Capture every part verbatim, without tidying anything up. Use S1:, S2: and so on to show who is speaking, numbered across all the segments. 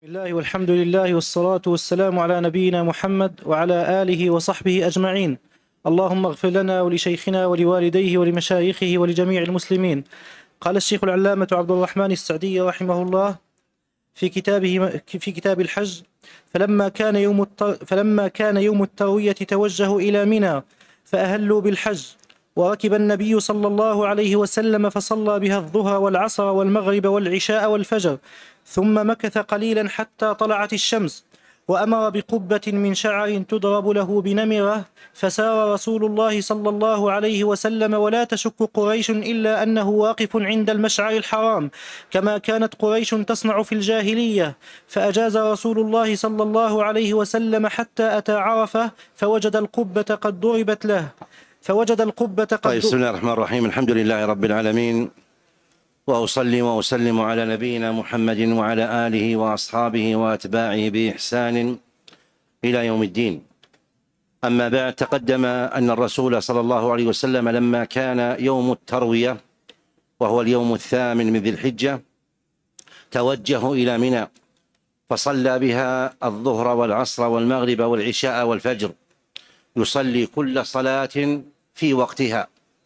S1: بسم الله والحمد لله والصلاة والسلام على نبينا محمد وعلى آله وصحبه أجمعين. اللهم اغفر لنا ولشيخنا ولوالديه ولمشايخه ولجميع المسلمين. قال الشيخ العلامة عبد الرحمن السعدي رحمه الله في كتابه في كتاب الحج: فلما كان يوم فلما كان يوم التروية توجهوا إلى منى فأهلوا بالحج، وركب النبي صلى الله عليه وسلم فصلى بها الظهر والعصر والمغرب والعشاء والفجر، ثم مكث قليلا حتى طلعت الشمس، وأمر بقبة من شعر تضرب له بنمرة، فسار رسول الله صلى الله عليه وسلم ولا تشك قريش إلا أنه واقف عند المشعر الحرام، كما كانت قريش تصنع في الجاهلية. فأجاز رسول الله صلى الله عليه وسلم حتى أتى عرفة فوجد القبة قد ضربت له فوجد القبة قد
S2: طيب، بسم الله الرحمن الرحيم. الحمد لله رب العالمين، وأصلي وأسلم على نبينا محمد وعلى آله وأصحابه وأتباعه بإحسان إلى يوم الدين. أما بعد، تقدم أن الرسول صلى الله عليه وسلم لما كان يوم التروية وهو اليوم الثامن من ذي الحجة توجهوا إلى منى فصلى بها الظهر والعصر والمغرب والعشاء والفجر، يصلي كل صلاة في وقتها.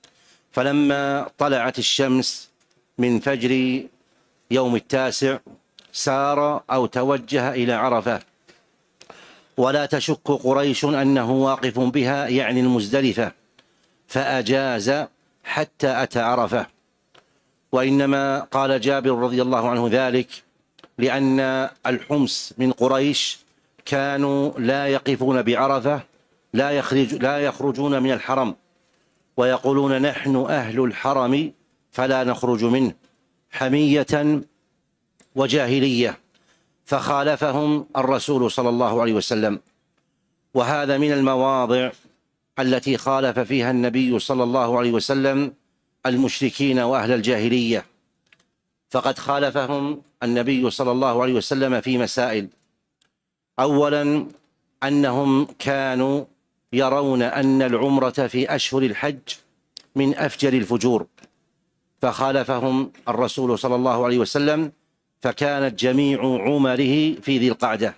S2: فلما طلعت الشمس من فجر يوم التاسع سار أو توجه إلى عرفة، ولا تشك قريش أنه واقف بها، يعني المزدلفة، فأجاز حتى أتى عرفة. وإنما قال جابر رضي الله عنه ذلك لأن الحمص من قريش كانوا لا يقفون بعرفة، لا يخرج لا يخرجون من الحرم، ويقولون نحن أهل الحرم فلا نخرج منه، حمية وجاهلية. فخالفهم الرسول صلى الله عليه وسلم، وهذا من المواضع التي خالف فيها النبي صلى الله عليه وسلم المشركين وأهل الجاهلية. فقد خالفهم النبي صلى الله عليه وسلم في مسائل. أولا، أنهم كانوا يرون أن العمرة في أشهر الحج من أفجر الفجور، فخالفهم الرسول صلى الله عليه وسلم، فكانت جميع عمره في ذي القعدة.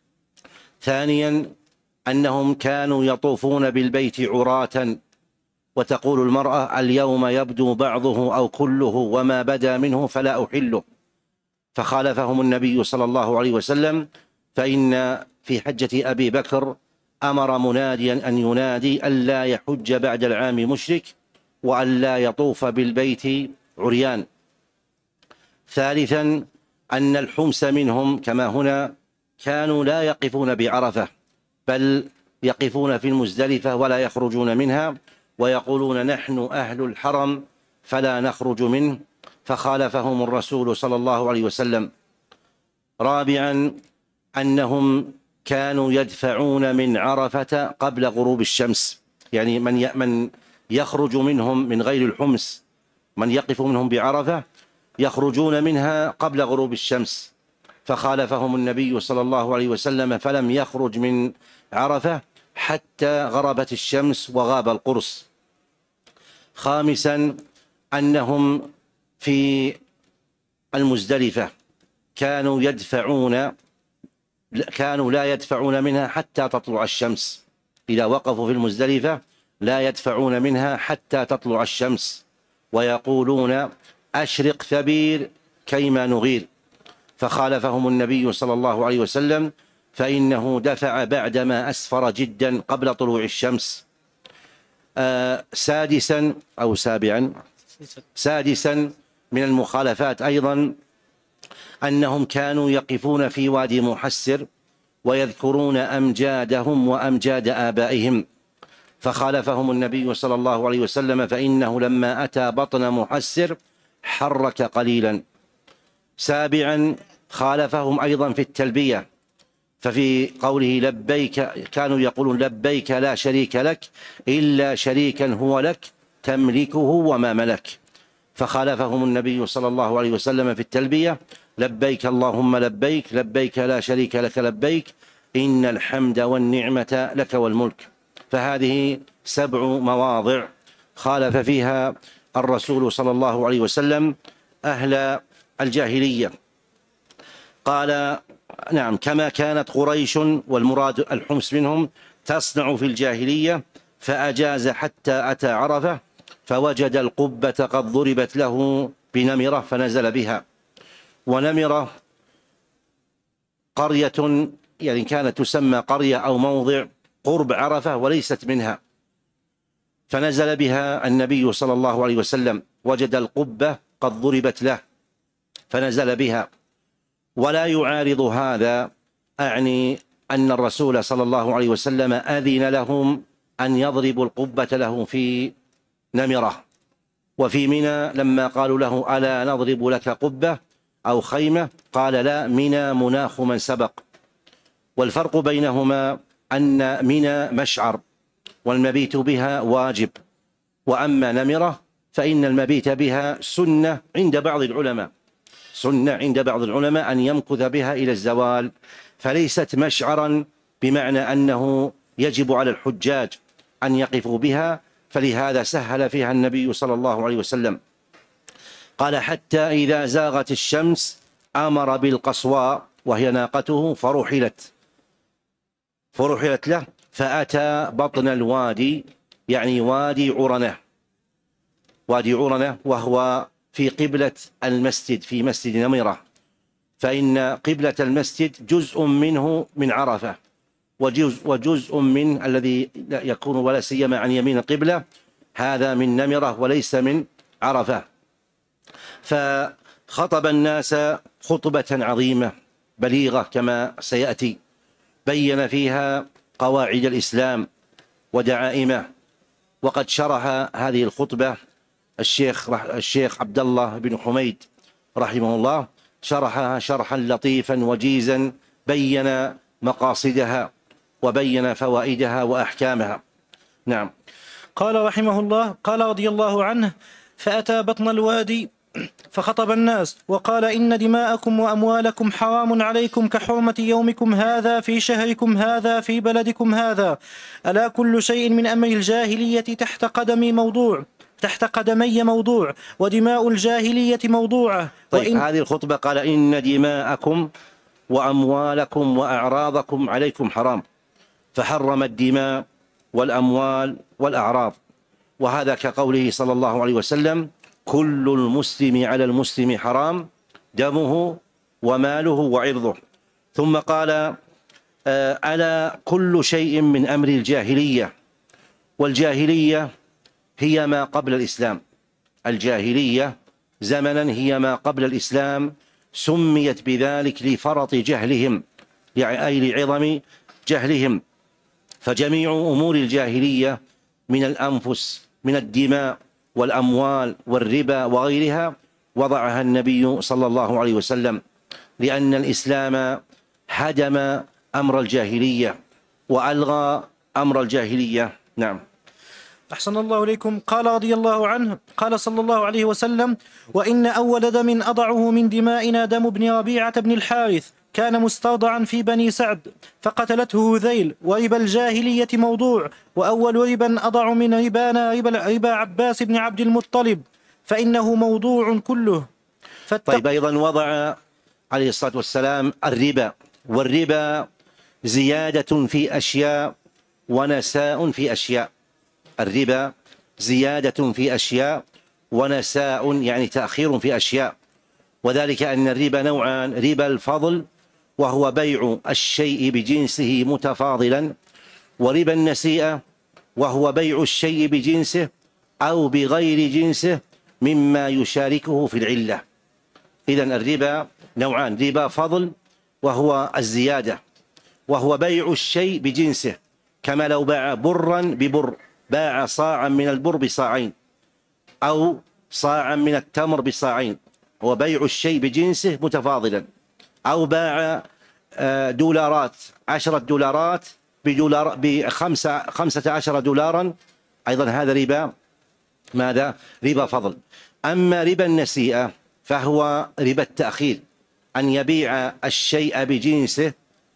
S2: ثانيا، أنهم كانوا يطوفون بالبيت عراة، وتقول المرأة اليوم يبدو بعضه أو كله وما بدا منه فلا أحله، فخالفهم النبي صلى الله عليه وسلم. فإن في حجة أبي بكر أمر مناديا أن ينادي ألا يحج بعد العام مشرك، وأن لا يطوف بالبيت عريان. ثالثا، أن الحمس منهم كما هنا كانوا لا يقفون بعرفة، بل يقفون في المزدلفة ولا يخرجون منها، ويقولون نحن أهل الحرم فلا نخرج منه، فخالفهم الرسول صلى الله عليه وسلم. رابعا، أنهم كانوا يدفعون من عرفة قبل غروب الشمس، يعني من من يخرج منهم من غير الحمس، من يقف منهم بعرفة يخرجون منها قبل غروب الشمس، فخالفهم النبي صلى الله عليه وسلم فلم يخرج من عرفة حتى غربت الشمس وغاب القرص. خامسا، أنهم في المزدلفة كانوا يدفعون كانوا لا يدفعون منها حتى تطلع الشمس، إذا وقفوا في المزدلفة لا يدفعون منها حتى تطلع الشمس، ويقولون أشرق ثبير كيما نغير، فخالفهم النبي صلى الله عليه وسلم، فإنه دفع بعدما أسفر جدا قبل طلوع الشمس. آه سادسا أو سابعا سادسا من المخالفات أيضا أنهم كانوا يقفون في وادي محسر ويذكرون أمجادهم وأمجاد آبائهم، فخالفهم النبي صلى الله عليه وسلم، فإنه لما أتى بطن محسر حرك قليلا. سابعا، خالفهم أيضا في التلبية، ففي قوله لبيك كانوا يقولون لبيك لا شريك لك إلا شريكا هو لك تملكه وما ملك، فخالفهم النبي صلى الله عليه وسلم في التلبية لبيك اللهم لبيك لبيك لا شريك لك لبيك إن الحمد والنعمة لك والملك. فهذه سبع مواضع خالف فيها الرسول صلى الله عليه وسلم أهل الجاهلية. قال نعم كما كانت قريش والمراد الحمص منهم تصنع في الجاهلية، فأجاز حتى أتى عرفة فوجد القبة قد ضربت له بنمرة فنزل بها. ونمرة قرية يعني كانت تسمى قرية أو موضع قرب عرفة وليست منها، فنزل بها النبي صلى الله عليه وسلم، وجد القبة قد ضربت له فنزل بها. ولا يعارض هذا أعني أن الرسول صلى الله عليه وسلم أذن لهم أن يضربوا القبة له في نمرة. وفي منى لما قالوا له ألا نضرب لك قبة أو خيمة قال لا، منى مناخ من سبق. والفرق بينهما أن منى مشعر والمبيت بها واجب، وأما نمرة فإن المبيت بها سنة عند بعض العلماء، سنة عند بعض العلماء أن يمكث بها إلى الزوال، فليست مشعرا بمعنى أنه يجب على الحجاج أن يقفوا بها، فلهذا سهل فيها النبي صلى الله عليه وسلم. قال حتى إذا زاغت الشمس أمر بالقصواء وهي ناقته فرحلت فرحلت له فأتى بطن الوادي، يعني وادي عرنة، وادي عرنة وهو في قبلة المسجد في مسجد نمرة، فإن قبلة المسجد جزء منه من عرفة وجزء, وجزء من الذي يكون ولا سيما عن يمين القبلة هذا من نمرة وليس من عرفة. فخطب الناس خطبة عظيمة بليغة كما سيأتي، بين فيها قواعد الإسلام ودعائمه. وقد شرح هذه الخطبة الشيخ الشيخ عبد الله بن حميد رحمه الله، شرحها شرحا لطيفا وجيزا، بين مقاصدها وبين فوائدها وأحكامها. نعم.
S1: قال رحمه الله: قال رضي الله عنه: فأتى بطن الوادي فخطب الناس وقال: إن دماءكم وأموالكم حرام عليكم كحرمة يومكم هذا في شهركم هذا في بلدكم هذا. ألا كل شيء من أمر الجاهلية تحت قدمي موضوع تحت قدمي موضوع ودماء الجاهلية موضوعة.
S2: طيب وإن... هذه الخطبة قال: إن دماءكم وأموالكم وأعراضكم عليكم حرام، فحرم الدماء والأموال والأعراض، وهذا كقوله صلى الله عليه وسلم: كل المسلم على المسلم حرام دمه وماله وعرضه. ثم قال: ألا كل شيء من أمر الجاهلية. والجاهلية هي ما قبل الإسلام، الجاهلية زمنا هي ما قبل الإسلام، سميت بذلك لفرط جهلهم، يعني أي لعظم جهلهم. فجميع أمور الجاهلية من الأنفس من الدماء والأموال والربا وغيرها وضعها النبي صلى الله عليه وسلم، لأن الإسلام هدم أمر الجاهلية وألغى أمر الجاهلية. نعم.
S1: أحسن الله إليكم. قال رضي الله عنه: قال صلى الله عليه وسلم: وإن أول دم أضعه من دمائنا دم ابن ربيعة بن الحارث، كان مسترضعا في بني سعد فقتلته هذيل، وربا الجاهلية موضوع، وأول ربا أضع من ربانا ربا, ربا عباس بن عبد المطلب، فإنه موضوع كله.
S2: فالتق... طيب أيضا وضع عليه الصلاة والسلام الربا، والربا زيادة في أشياء ونساء في أشياء. الربا زيادة في أشياء ونساء يعني تأخير في أشياء، وذلك أن الربا نوعان: ربا الفضل وهو بيع الشيء بجنسه متفاضلا، وربا النسيئة وهو بيع الشيء بجنسه أو بغير جنسه مما يشاركه في العلة. إذن الربا نوعان: ربا فضل وهو الزيادة، وهو بيع الشيء بجنسه، كما لو باع برا ببر، باع صاعا من البر بصاعين أو صاعا من التمر بصاعين، هو بيع الشيء بجنسه متفاضلا. أو باع دولارات عشرة دولارات بدولار بخمسة خمسة عشر دولارا، أيضا هذا ربا ماذا؟ ربا فضل. أما ربا النسيئة فهو ربا التأخير، أن يبيع الشيء بجنسه،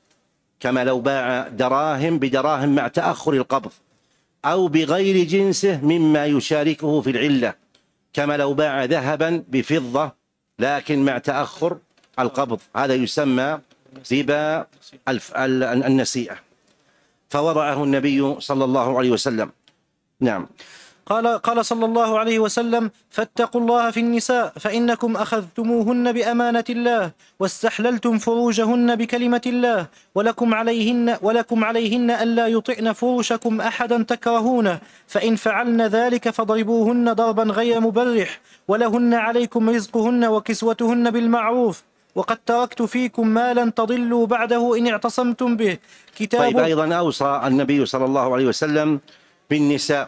S2: كما لو باع دراهم بدراهم مع تأخر القبض، أو بغير جنسه مما يشاركه في العلة، كما لو باع ذهبا بفضة لكن مع تأخر القبض، هذا يسمى ربا النسيئة، فوضعه النبي صلى الله عليه وسلم. نعم.
S1: قال قال صلى الله عليه وسلم: فاتقوا الله في النساء فإنكم أخذتموهن بأمانة الله واستحللتم فروجهن بكلمة الله، ولكم عليهن ولكم عليهن ألا يطئن فروشكم أحدا تكرهونه، فإن فعلن ذلك فاضربوهن ضربا غير مبرح، ولهن عليكم رزقهن وكسوتهن بالمعروف، وقد تركت فيكم ما لن تضلوا بعده إن اعتصمتم به كتاب.
S2: طيب، أيضا أوصى النبي صلى الله عليه وسلم بالنساء،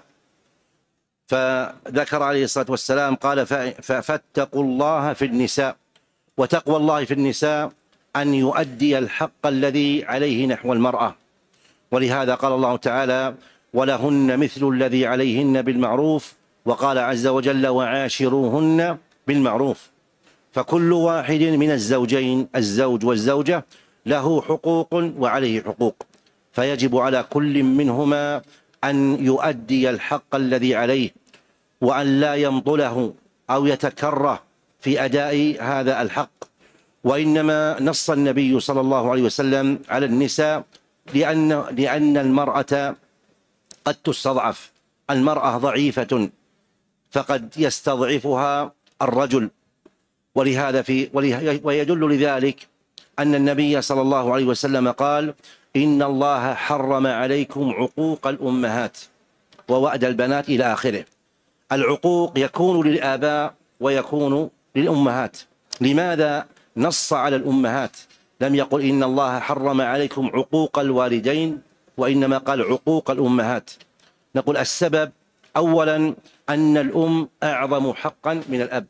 S2: فذكر عليه الصلاة والسلام قال: فاتقوا الله في النساء. وتقوى الله في النساء أن يؤدي الحق الذي عليه نحو المرأة، ولهذا قال الله تعالى: ولهن مثل الذي عليهن بالمعروف، وقال عز وجل: وعاشروهن بالمعروف. فكل واحد من الزوجين، الزوج والزوجة، له حقوق وعليه حقوق، فيجب على كل منهما أن يؤدي الحق الذي عليه، وأن لا يمطله أو يتكره في أداء هذا الحق. وإنما نص النبي صلى الله عليه وسلم على النساء لأن لأن المرأة قد تستضعف، المرأة ضعيفة فقد يستضعفها الرجل، ولهذا في ويدل لذلك أن النبي صلى الله عليه وسلم قال: إن الله حرم عليكم عقوق الأمهات ووأد البنات إلى آخره. العقوق يكون للآباء ويكون للأمهات. لماذا نص على الأمهات؟ لم يقل إن الله حرم عليكم عقوق الوالدين، وإنما قال عقوق الأمهات. نقول السبب: أولا أن الأم أعظم حقا من الأب،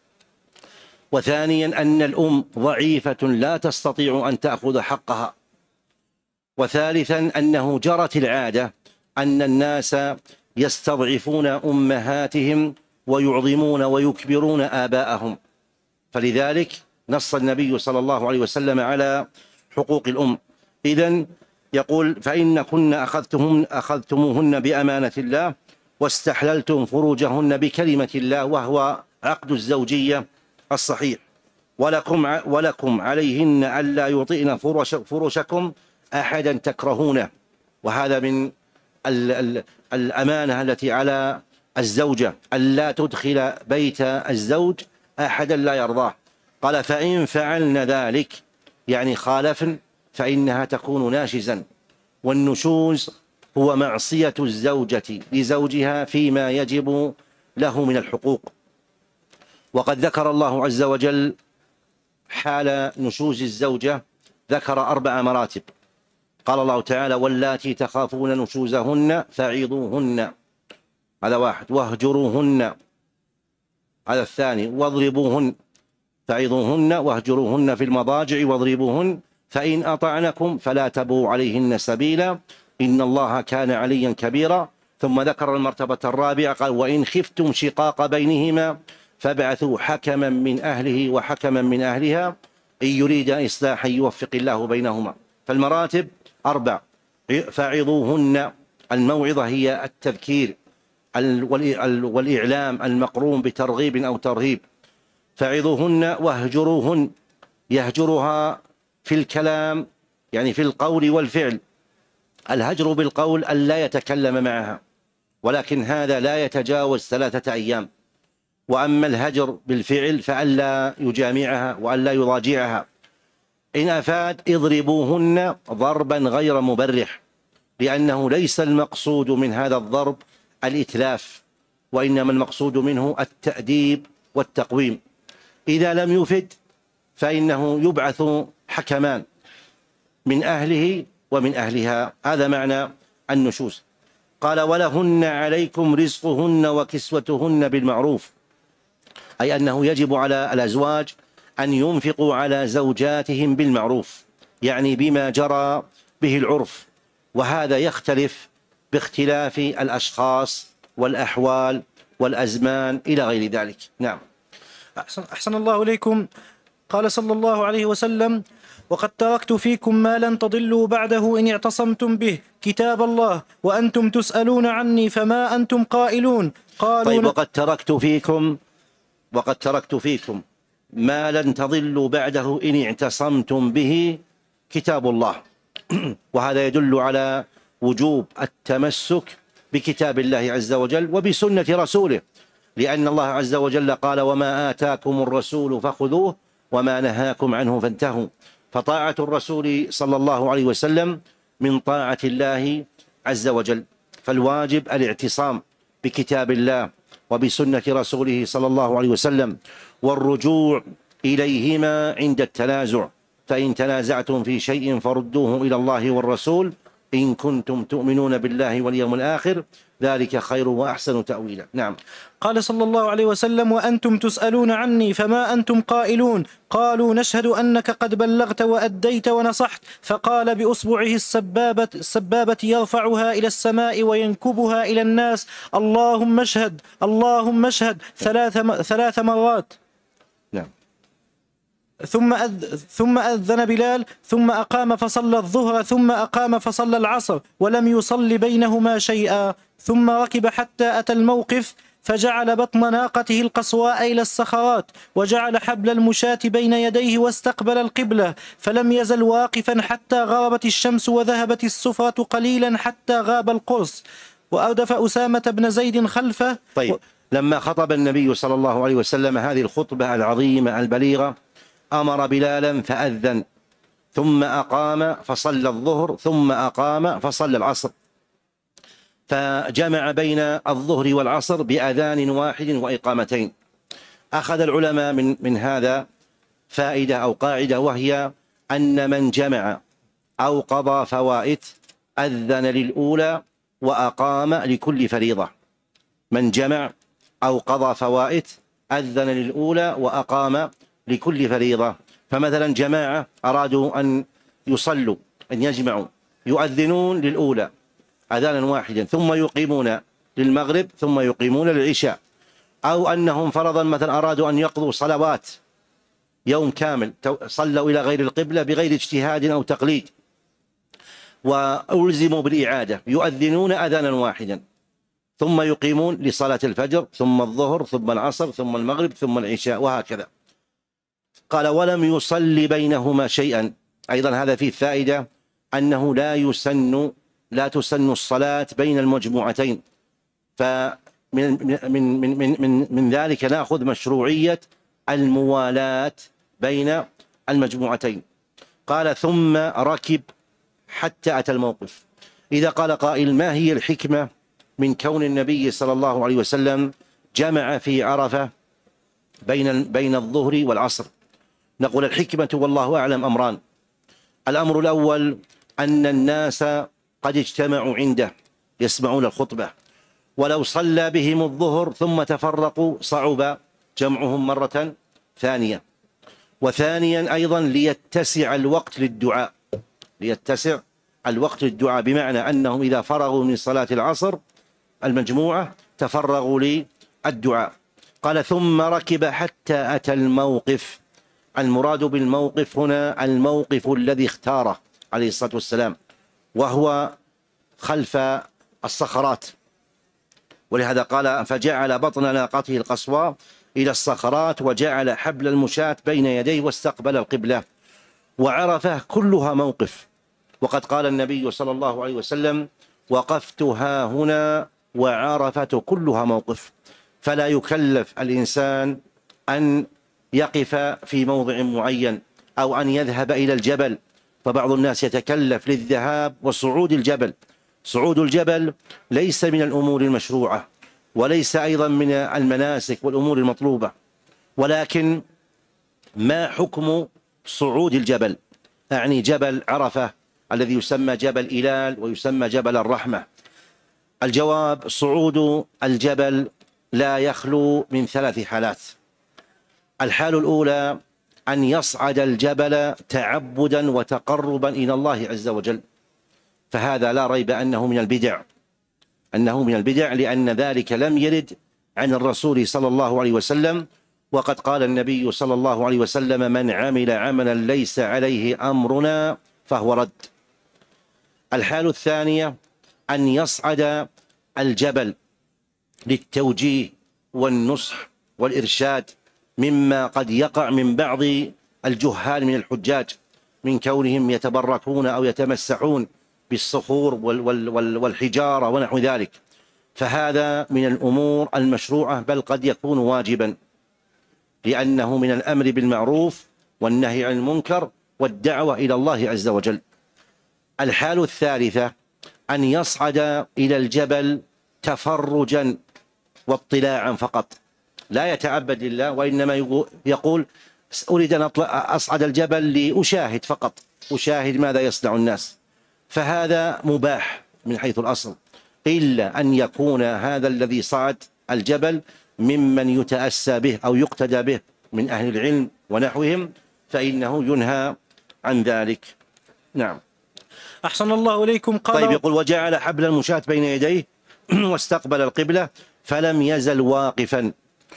S2: وثانيا أن الأم ضعيفة لا تستطيع أن تأخذ حقها، وثالثا أنه جرت العادة أن الناس يستضعفون أمهاتهم ويعظمون ويكبرون آباءهم، فلذلك نص النبي صلى الله عليه وسلم على حقوق الأم. إذن يقول: فإن كن أخذتموهن, أخذتموهن بأمانة الله واستحللتم فروجهن بكلمة الله، وهو عقد الزوجية الصحيح. ولكم, ولكم عليهن ألا يطئن فروش فروشكم أحدا تكرهونه، وهذا من الأمانة التي على الزوجة ألا تدخل بيت الزوج أحدا لا يرضاه. قال: فإن فعلن ذلك، يعني خالفن، فإنها تكون ناشزا. والنشوز هو معصية الزوجة لزوجها فيما يجب له من الحقوق. وقد ذكر الله عز وجل حال نشوز الزوجة، ذكر أربع مراتب. قال الله تعالى: واللاتي تخافون نشوزهن فعظوهن، هذا واحد، واهجروهن، هذا الثاني، واضربوهن، فعظوهن واهجروهن في المضاجع واضربوهن، فإن أطعنكم فلا تبغوا عليهن سبيلا إن الله كان عليا كبيرا. ثم ذكر المرتبة الرابعة، قال: وإن خفتم شقاق بينهما فابعثوا حكما من أهله وحكما من أهلها إن يريد إصلاحا يوفق الله بينهما. فالمراتب أربع: فعظوهن، الموعظة هي التذكير والإعلام المقرون بترغيب أو ترهيب. فعظوهن واهجروهن، يهجرها في الكلام، يعني في القول والفعل. الهجر بالقول أن لا يتكلم معها، ولكن هذا لا يتجاوز ثلاثة أيام. وأما الهجر بالفعل فأن لا يجامعها وأن لا يضاجعها. إن أفاد: اضربوهن ضربا غير مبرح، لأنه ليس المقصود من هذا الضرب الإتلاف، وإنما المقصود منه التأديب والتقويم. إذا لم يفد فإنه يبعث حكمان من أهله ومن أهلها. هذا معنى النشوز. قال: ولهن عليكم رزقهن وكسوتهن بالمعروف، أي أنه يجب على الأزواج أن ينفقوا على زوجاتهم بالمعروف، يعني بما جرى به العرف، وهذا يختلف باختلاف الأشخاص والأحوال والأزمان إلى غير ذلك. نعم.
S1: أحسن, أحسن الله إليكم. قال صلى الله عليه وسلم: وقد تركت فيكم ما لن تضلوا بعده إن اعتصمتم به كتاب الله وأنتم تسألون عني فما أنتم قائلون. قالوا:
S2: طيب، وقد تركت فيكم وقد تركت فيكم ما لن تضلوا بعده إن اعتصمتم به كتاب الله. وهذا يدل على وجوب التمسك بكتاب الله عز وجل وبسنة رسوله، لأن الله عز وجل قال: وما آتاكم الرسول فخذوه وما نهاكم عنه فانتهوا. فطاعة الرسول صلى الله عليه وسلم من طاعة الله عز وجل، فالواجب الاعتصام بكتاب الله وبسنة رسوله صلى الله عليه وسلم، والرجوع إليهما عند التنازع، فإن تنازعتم في شيء فردوه إلى الله والرسول إن كنتم تؤمنون بالله واليوم الآخر ذلك خير وأحسن تأويلا. نعم.
S1: قال صلى الله عليه وسلم: وأنتم تسألون عني فما أنتم قائلون؟ قالوا: نشهد أنك قد بلغت وأديت ونصحت. فقال بأصبعه السبابة, السبابة يرفعها إلى السماء وينكبها إلى الناس: اللهم اشهد اللهم اشهد ثلاث, ثلاث مرات.
S2: نعم.
S1: ثم أذ... ثم أذن بلال، ثم أقام فصلى الظهر، ثم أقام فصلى العصر، ولم يصل بينهما شيئا. ثم ركب حتى أتى الموقف، فجعل بطن ناقته القصواء إلى الصخرات، وجعل حبل المشاة بين يديه واستقبل القبلة، فلم يزل واقفا حتى غربت الشمس وذهبت الصفرة قليلا حتى غاب القرص، وأردف أسامة بن زيد خلفه.
S2: طيب و... لما خطب النبي صلى الله عليه وسلم هذه الخطبة العظيمة البليغة أمر بلالا فأذن، ثم أقام فصلى الظهر، ثم أقام فصلى العصر، فجمع بين الظهر والعصر بأذان واحد وإقامتين. أخذ العلماء من, من هذا فائدة أو قاعدة، وهي أن من جمع أو قضى فوائت أذن للأولى وأقام لكل فريضة. من جمع أو قضى فوائت أذن للأولى وأقام لكل فريضة. فمثلا جماعة أرادوا أن يصلوا، أن يجمعوا، يؤذنون للأولى أذانا واحدا، ثم يقيمون للمغرب، ثم يقيمون للعشاء. أو أنهم فرضا مثلا أرادوا أن يقضوا صلوات يوم كامل، صلوا إلى غير القبلة بغير اجتهاد أو تقليد، وألزموا بالإعادة، يؤذنون أذانا واحدا، ثم يقيمون لصلاة الفجر، ثم الظهر، ثم العصر، ثم المغرب، ثم العشاء، وهكذا. قال: ولم يصلي بينهما شيئا. أيضا هذا فيه فائدة أنه لا يسن لا تسن الصلاة بين المجموعتين. فمن من من من من, من ذلك نأخذ مشروعية الموالاة بين المجموعتين. قال: ثم ركب حتى أتى الموقف. إذا قال قائل: ما هي الحكمة من كون النبي صلى الله عليه وسلم جمع في عرفة بين بين الظهر والعصر؟ نقول: الحكمة والله أعلم أمران. الأمر الأول أن الناس قد اجتمعوا عنده يسمعون الخطبة، ولو صلى بهم الظهر ثم تفرقوا صعب جمعهم مرة ثانية. وثانيا أيضا ليتسع الوقت للدعاء، ليتسع الوقت للدعاء، بمعنى أنهم إذا فرغوا من صلاة العصر المجموعة تفرغوا للدعاء. قال: ثم ركب حتى أتى الموقف. المراد بالموقف هنا الموقف الذي اختاره عليه الصلاة والسلام، وهو خلف الصخرات. ولهذا قال: فجعل بطن ناقته القصواء إلى الصخرات، وجعل حبل المشاة بين يديه واستقبل القبلة. وعرفة كلها موقف، وقد قال النبي صلى الله عليه وسلم: وقفت ها هنا وعرفة كلها موقف. فلا يكلف الإنسان أن يقف في موضع معين أو أن يذهب إلى الجبل. فبعض الناس يتكلف للذهاب وصعود الجبل. صعود الجبل ليس من الأمور المشروعة، وليس أيضا من المناسك والأمور المطلوبة. ولكن ما حكم صعود الجبل؟ أعني جبل عرفة الذي يسمى جبل إلال ويسمى جبل الرحمة. الجواب: صعود الجبل لا يخلو من ثلاث حالات. الحالة الأولى أن يصعد الجبل تعبدا وتقربا إلى الله عز وجل، فهذا لا ريب أنه من البدع، أنه من البدع لأن ذلك لم يرد عن الرسول صلى الله عليه وسلم. وقد قال النبي صلى الله عليه وسلم: من عمل عملا ليس عليه أمرنا فهو رد. الحالة الثانية أن يصعد الجبل للتوجيه والنصح والإرشاد مما قد يقع من بعض الجهال من الحجاج، من كونهم يتبركون أو يتمسحون بالصخور والحجارة ونحو ذلك، فهذا من الأمور المشروعة، بل قد يكون واجبا، لأنه من الأمر بالمعروف والنهي عن المنكر والدعوة إلى الله عز وجل. الحال الثالثة أن يصعد إلى الجبل تفرجا واطلاعا فقط، لا يتعبد لله، وإنما يقول أريد أن أصعد الجبل لأشاهد فقط، أشاهد ماذا يصنع الناس، فهذا مباح من حيث الأصل، إلا أن يكون هذا الذي صعد الجبل ممن يتأسى به أو يقتدى به من أهل العلم ونحوهم، فإنه ينهى عن ذلك. نعم.
S1: أحسن الله إليكم. قال
S2: طيب، يقول وجعل حبل المشاة بين يديه واستقبل القبلة فلم يزل واقفا.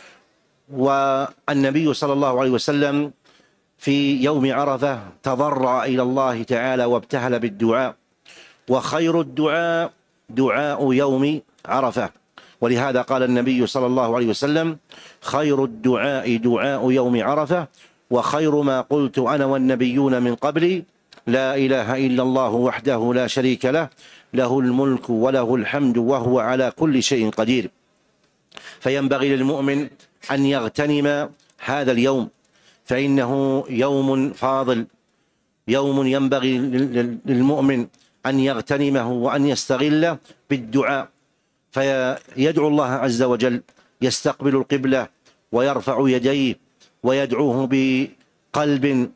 S2: والنبي صلى الله عليه وسلم في يوم عرفة تضرع إلى الله تعالى وابتهل بالدعاء، وخير الدعاء دعاء يوم عرفة، ولهذا قال النبي صلى الله عليه وسلم خير الدعاء دعاء يوم عرفة، وخير ما قلت أنا والنبيون من قبلي لا إله إلا الله وحده لا شريك له له الملك وله الحمد وهو على كل شيء قدير. فينبغي للمؤمن أن يغتنم هذا اليوم، فإنه يوم فاضل، يوم ينبغي للمؤمن أن يغتنمه وأن يستغله بالدعاء، فيدعو الله عز وجل، يستقبل القبلة ويرفع يديه ويدعوه بقلب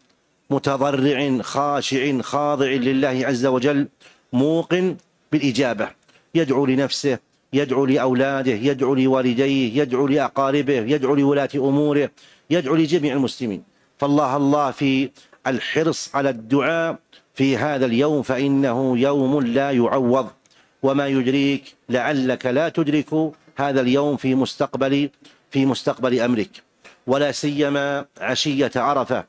S2: متضرع خاشع خاضع لله عز وجل موقن بالإجابة، يدعو لنفسه، يدعو لأولاده، يدعو لوالديه، يدعو لأقاربه، يدعو لولاة أموره، يدعو لجميع المسلمين. فالله الله في الحرص على الدعاء في هذا اليوم، فإنه يوم لا يعوض، وما يدريك لعلك لا تدرك هذا اليوم في مستقبل في مستقبل أمرك، ولا سيما عشية عرفة.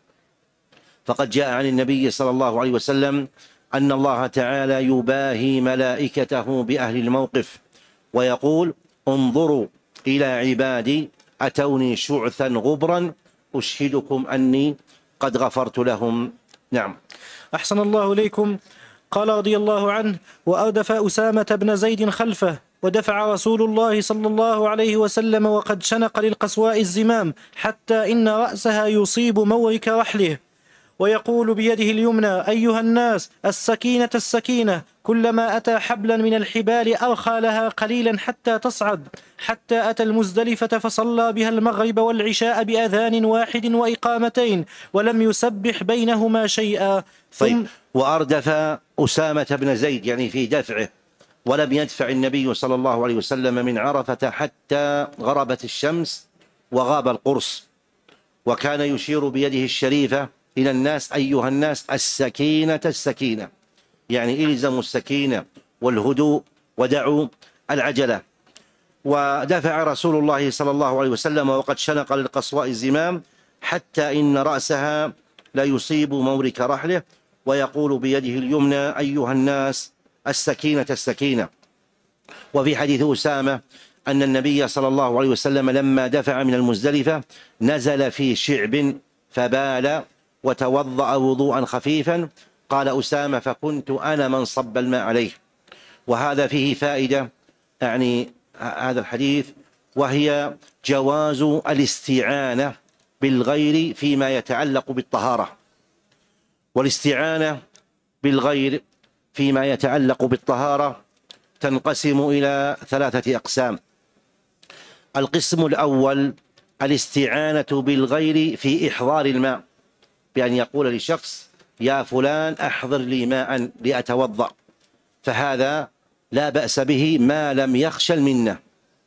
S2: فقد جاء عن النبي صلى الله عليه وسلم أن الله تعالى يباهي ملائكته بأهل الموقف ويقول انظروا إلى عبادي أتوني شعثا غبرا أشهدكم أني قد غفرت لهم. نعم.
S1: أحسن الله إليكم. قال رضي الله عنه وأردف أسامة بن زيد خلفه، ودفع رسول الله صلى الله عليه وسلم وقد شنق للقصواء الزمام حتى إن رأسها يصيب مورك رحله، ويقول بيده اليمنى أيها الناس السكينة السكينة، كلما أتى حبلا من الحبال أرخى لها قليلا حتى تصعد، حتى أتى المزدلفة فصلى بها المغرب والعشاء بأذان واحد وإقامتين ولم يسبح بينهما شيئا.
S2: طيب، وأردف أسامة بن زيد يعني في دفعه، ولم يدفع النبي صلى الله عليه وسلم من عرفة حتى غربت الشمس وغاب القرص، وكان يشير بيده الشريفة إلى الناس أيها الناس السكينة السكينة، يعني إلزموا السكينة والهدوء ودعوا العجلة. ودفع رسول الله صلى الله عليه وسلم وقد شنق للقصواء الزمام حتى إن رأسها لا يصيب مورك رحله، ويقول بيده اليمنى أيها الناس السكينة السكينة. وفي حديث أسامة أن النبي صلى الله عليه وسلم لما دفع من المزدلفة نزل في شعب فبال وتوضأ وضوءا خفيفا، قال أسامة فكنت أنا من صب الماء عليه. وهذا فيه فائدة يعني هذا الحديث، وهي جواز الاستعانة بالغير فيما يتعلق بالطهارة. والاستعانة بالغير فيما يتعلق بالطهارة تنقسم إلى ثلاثة أقسام. القسم الأول الاستعانة بالغير في إحضار الماء، بأن يقول لشخص يا فلان أحضر لي ماء لأتوضأ، فهذا لا بأس به ما لم يخشى المنة.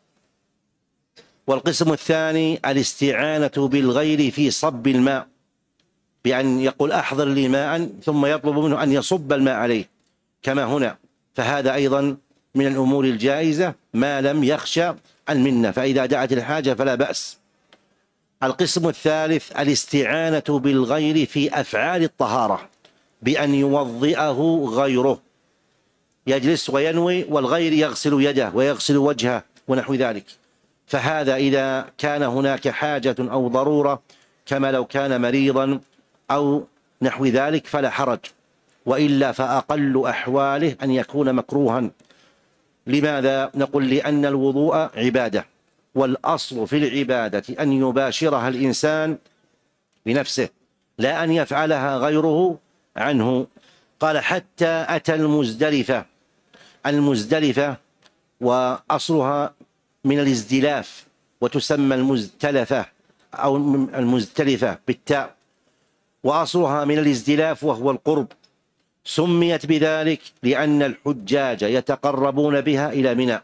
S2: والقسم الثاني الاستعانة بالغير في صب الماء، بأن يقول أحضر لي ماء ثم يطلب منه أن يصب الماء عليه كما هنا، فهذا أيضا من الأمور الجائزة ما لم يخشى المنة، فإذا دعت الحاجة فلا بأس. القسم الثالث الاستعانة بالغير في أفعال الطهارة، بأن يوضئه غيره، يجلس وينوي والغير يغسل يده ويغسل وجهه ونحو ذلك، فهذا إذا كان هناك حاجة أو ضرورة كما لو كان مريضا أو نحو ذلك فلا حرج، وإلا فأقل أحواله أن يكون مكروها. لماذا؟ نقول لأن الوضوء عبادة، والأصل في العبادة أن يباشرها الإنسان بنفسه، لا أن يفعلها غيره عنه. قال حتى أتى المزدلفة. المزدلفة وأصلها من الازدلاف، وتسمى المزتلفة أو المزتلفة بالتاء، وأصلها من الازدلاف وهو القرب. سميت بذلك لأن الحجاج يتقربون بها إلى منى،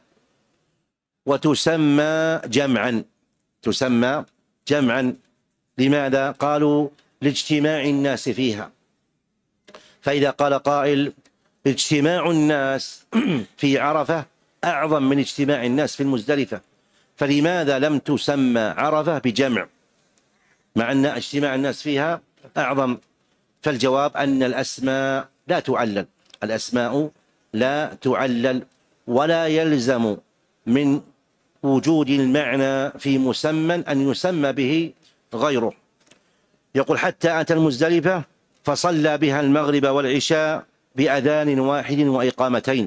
S2: وتسمى جمعا تسمى جمعا لماذا؟ قالوا لاجتماع الناس فيها. فإذا قال قائل اجتماع الناس في عرفة أعظم من اجتماع الناس في المزدلفة، فلماذا لم تسمى عرفة بجمع مع أن اجتماع الناس فيها أعظم؟ فالجواب أن الأسماء لا تعلل الأسماء لا تعلل ولا يلزم من وجود المعنى في مسمى أن يسمى به غيره. يقول حتى أتى المزدلفة فصلى بها المغرب والعشاء بأذان واحد وإقامتين.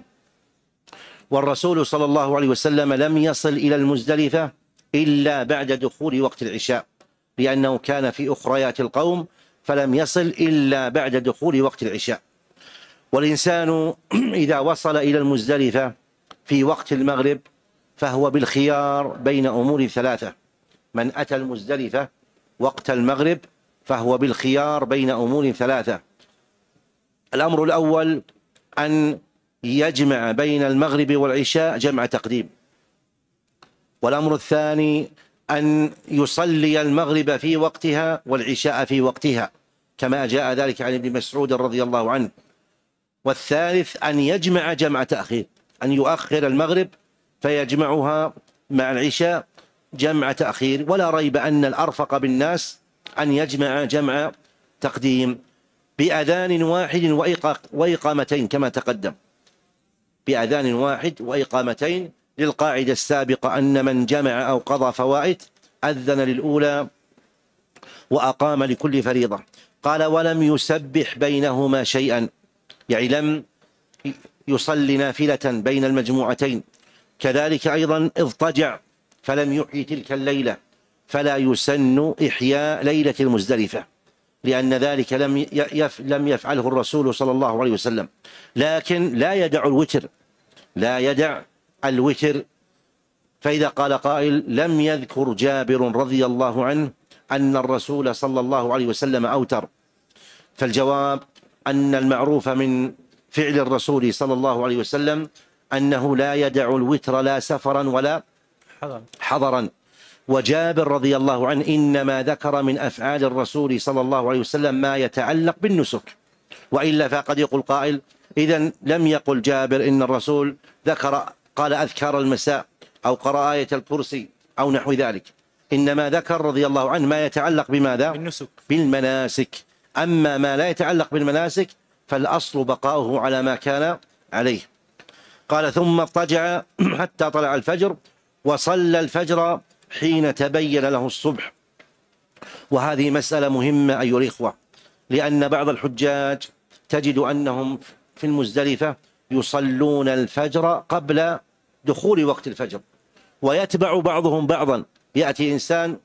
S2: والرسول صلى الله عليه وسلم لم يصل إلى المزدلفة إلا بعد دخول وقت العشاء، لأنه كان في أخريات القوم فلم يصل إلا بعد دخول وقت العشاء. والإنسان إذا وصل إلى المزدلفة في وقت المغرب فهو بالخيار بين أمور ثلاثة. من أتى المزدلفة وقت المغرب فهو بالخيار بين أمور ثلاثة. الأمر الأول أن يجمع بين المغرب والعشاء جمع تقديم، والأمر الثاني أن يصلي المغرب في وقتها والعشاء في وقتها كما جاء ذلك عن ابن مسعود رضي الله عنه. والثالث أن يجمع جمع تأخير، أن يؤخر المغرب فيجمعها مع العشاء جمع تأخير. ولا ريب أن الأرفق بالناس أن يجمع جمع تقديم بأذان واحد وإقامتين كما تقدم، بأذان واحد وإقامتين، للقاعدة السابقة أن من جمع أو قضى فوائد أذن للأولى وأقام لكل فريضة. قال ولم يسبح بينهما شيئا، يعني لم يصلي نافلة بين المجموعتين. كذلك أيضا اضطجع فلم يحيي تلك الليلة، فلا يسن إحياء ليلة المزدلفة، لأن ذلك لم لم يفعله الرسول صلى الله عليه وسلم. لكن لا يدع الوتر لا يدع الوتر فإذا قال قائل لم يذكر جابر رضي الله عنه أن الرسول صلى الله عليه وسلم أوتر، فالجواب أن المعروف من فعل الرسول صلى الله عليه وسلم أنه لا يدع الوتر لا سفرا ولا حضرا. وجابر رضي الله عنه إنما ذكر من أفعال الرسول صلى الله عليه وسلم ما يتعلق بالنسك، وإلا فقد يقول قائل إذن لم يقل جابر إن الرسول ذكر قال أذكار المساء أو قرأ آية الكرسي أو نحو ذلك، إنما ذكر رضي الله عنه ما يتعلق بماذا؟ بالنسك، بالمناسك. أما ما لا يتعلق بالمناسك فالأصل بقاؤه على ما كان عليه. قال ثم اضطجع حتى طلع الفجر وصلى الفجر حين تبين له الصبح. وهذه مسألة مهمة أيها الإخوة، لأن بعض الحجاج تجد أنهم في المزدلفة يصلون الفجر قبل دخول وقت الفجر، ويتبع بعضهم بعضا. يأتي إنسان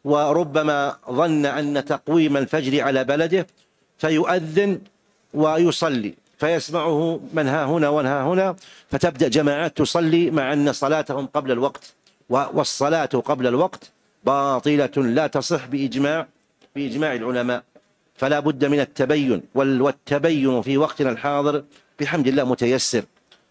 S2: وربما ظن أن تقويم الفجر على بلده فيؤذن ويصلي، فيسمعه من ها هنا وها هنا، فتبدأ جماعات تصلي مع أن صلاتهم قبل الوقت، والصلاة قبل الوقت باطلة لا تصح بإجماع بإجماع العلماء. فلا بد من التبين، والتبين في وقتنا الحاضر بحمد الله متيسر.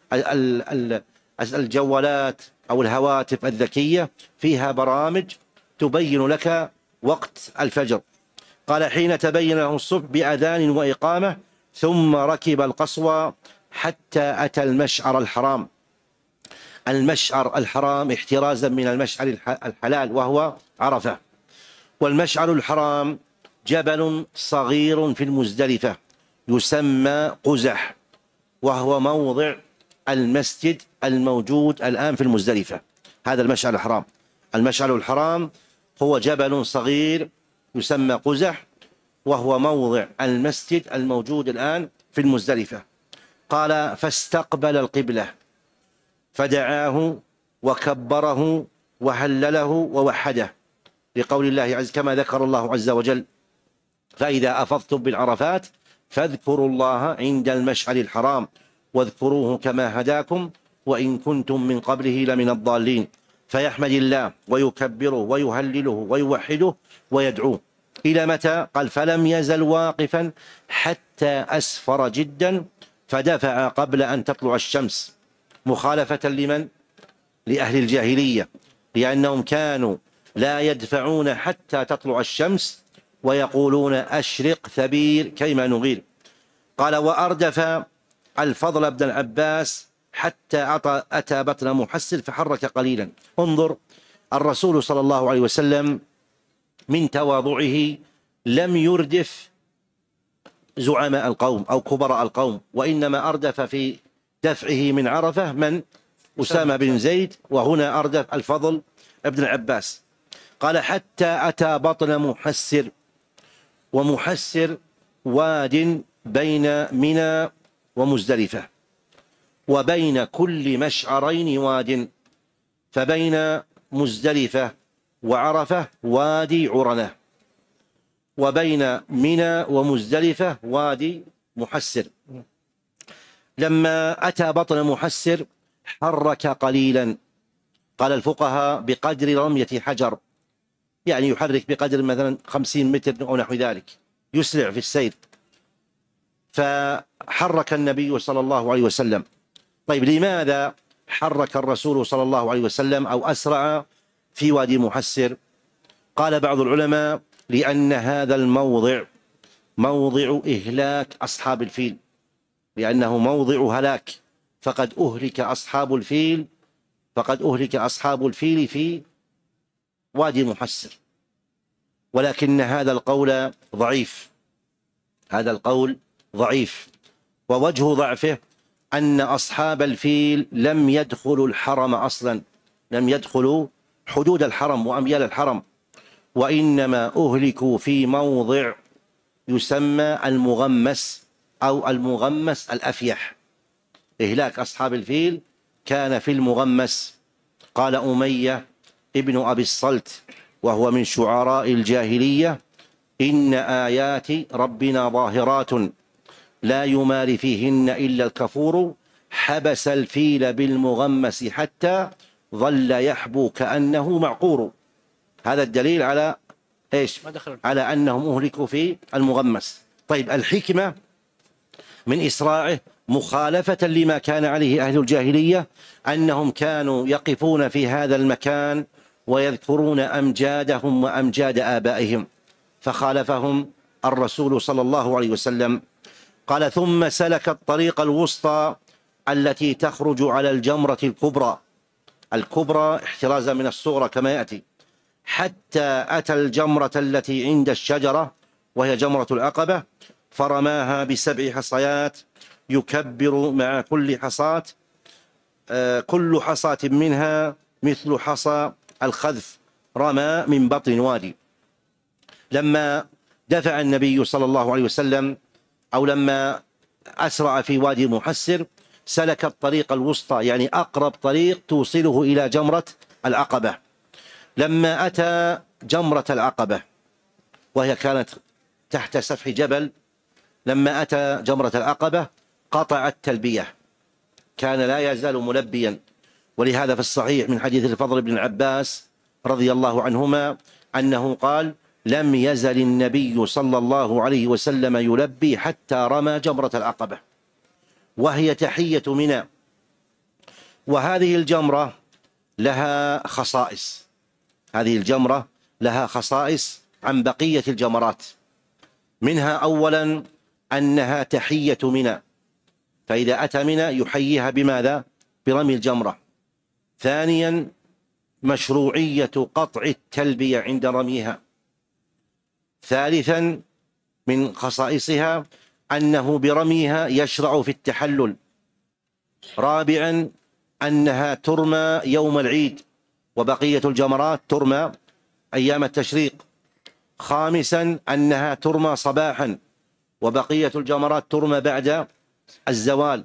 S2: الجوالات أو الهواتف الذكية فيها برامج تبين لك وقت الفجر. قال حين تبين له الصبح بأذان وإقامة ثم ركب القصوى حتى أتى المشعر الحرام. المشعر الحرام احترازا من المشعر الحلال وهو عرفة. والمشعر الحرام جبل صغير في المزدلفة يسمى قزح، وهو موضع المسجد الموجود الآن في المزدلفة. هذا المشعر الحرام. المشعر الحرام هو جبل صغير يسمى قزح، وهو موضع المسجد الموجود الآن في المزدلفة. قال فاستقبل القبلة فدعاه وكبره وهلله ووحده، لقول الله عز كما ذكر الله عز وجل: فإذا أفضتم بالعرفات فاذكروا الله عند المشعر الحرام واذكروه كما هداكم وإن كنتم من قبله لمن الضالين. فيحمد الله ويكبره ويهلله ويوحده ويدعوه. إلى متى؟ قال فلم يزل واقفا حتى أسفر جدا فدفع قبل أن تطلع الشمس، مخالفة لمن؟ لأهل الجاهلية، لأنهم كانوا لا يدفعون حتى تطلع الشمس ويقولون أشرق ثبير كيما نغير. قال وأردف الفضل بن العباس حتى أتى بطن محسر فحرك قليلا. انظر الرسول صلى الله عليه وسلم من تواضعه لم يردف زعماء القوم أو كبراء القوم، وإنما أردف في دفعه من عرفة من؟ أسامة بن زيد، وهنا أردف الفضل ابن العباس. قال حتى أتى بطن محسر، ومحسر واد بين منى ومزدلفة، وبين كل مشعرين واد، فبين مزدلفة وعرفة وادي عرنة، وبين منى ومزدلفة وادي محسر. لما أتى بطن محسر حرك قليلا، قال الفقهاء بقدر رمية حجر، يعني يحرك بقدر مثلا خمسين متر أو نحو ذلك، يسرع في السير. فحرك النبي صلى الله عليه وسلم. طيب لماذا حرك الرسول صلى الله عليه وسلم أو أسرع في وادي محسر؟ قال بعض العلماء لأن هذا الموضع موضع إهلاك أصحاب الفيل، لأنه موضع هلاك، فقد أهلك أصحاب الفيل فقد أهلك أصحاب الفيل في وادي محسر. ولكن هذا القول ضعيف، هذا القول ضعيف، ووجه ضعفه أن أصحاب الفيل لم يدخلوا الحرم أصلا، لم يدخلوا حدود الحرم وأميال الحرم، وإنما أهلكوا في موضع يسمى المغمس أو المغمس الأفيح. إهلاك أصحاب الفيل كان في المغمس. قال أمية ابن أبي الصلت وهو من شعراء الجاهلية: إن آيات ربنا ظاهرات لا يماري فيهن إلا الكفور، حبس الفيل بالمغمس حتى ظل يحبو كأنه معقور. هذا الدليل على إيش؟ على أنهم أهلكوا في المغمس. طيب الحكمة من إسراعه مخالفة لما كان عليه أهل الجاهلية، أنهم كانوا يقفون في هذا المكان ويذكرون أمجادهم وأمجاد آبائهم، فخالفهم الرسول صلى الله عليه وسلم. قال ثم سلك الطريق الوسطى التي تخرج على الجمرة الكبرى، الكبرى احترازا من الصغرى كما يأتي، حتى أتى الجمرة التي عند الشجرة وهي جمرة العقبة، فرماها بسبع حصيات يكبر مع كل حصاة، كل حصاة منها مثل حصى الخذف، رمى من بطن وادي. لما دفع النبي صلى الله عليه وسلم أو لما أسرع في وادي محسر سلك الطريق الوسطى، يعني أقرب طريق توصله إلى جمرة العقبة. لما أتى جمرة العقبة وهي كانت تحت سفح جبل، لما أتى جمرة العقبة قطع التلبية، كان لا يزال ملبيا. ولهذا في الصحيح من حديث الفضل بن العباس رضي الله عنهما أنه قال: لم يزل النبي صلى الله عليه وسلم يلبي حتى رمى جمرة العقبة، وهي تحية منى. وهذه الجمرة لها خصائص، هذه الجمرة لها خصائص عن بقية الجمرات. منها أولا أنها تحية منى، فإذا أتى منى يحييها بماذا؟ برمي الجمرة. ثانيا مشروعية قطع التلبية عند رميها. ثالثا من خصائصها أنه برميها يشرع في التحلل. رابعا أنها ترمى يوم العيد، وبقية الجمرات ترمى أيام التشريق. خامسا أنها ترمى صباحا، وبقية الجمرات ترمى بعد الزوال.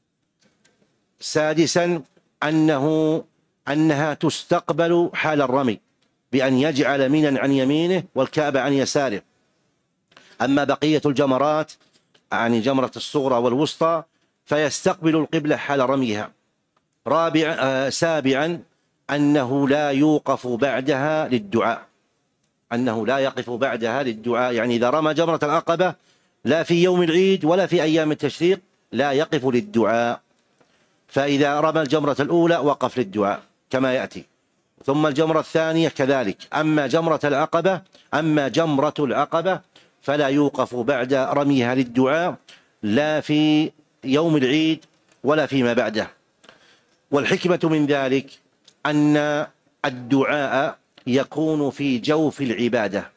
S2: سادسا أنه أنها تستقبل حال الرمي بأن يجعل منى عن يمينه والكعبة عن يساره. أما بقية الجمرات يعني جمرة الصغرى والوسطى فيستقبل القبلة حال رميها. رابعا آه سابعا أنه لا يوقف بعدها للدعاء، أنه لا يقف بعدها للدعاء، يعني إذا رمى جمرة العقبة لا في يوم العيد ولا في أيام التشريق لا يقف للدعاء، فإذا رمى الجمرة الأولى وقف للدعاء كما يأتي، ثم الجمرة الثانية كذلك. أما جمرة العقبة أما جمرة العقبة فلا يوقف بعد رميها للدعاء لا في يوم العيد ولا فيما بعده. والحكمة من ذلك أن الدعاء يكون في جوف العبادة،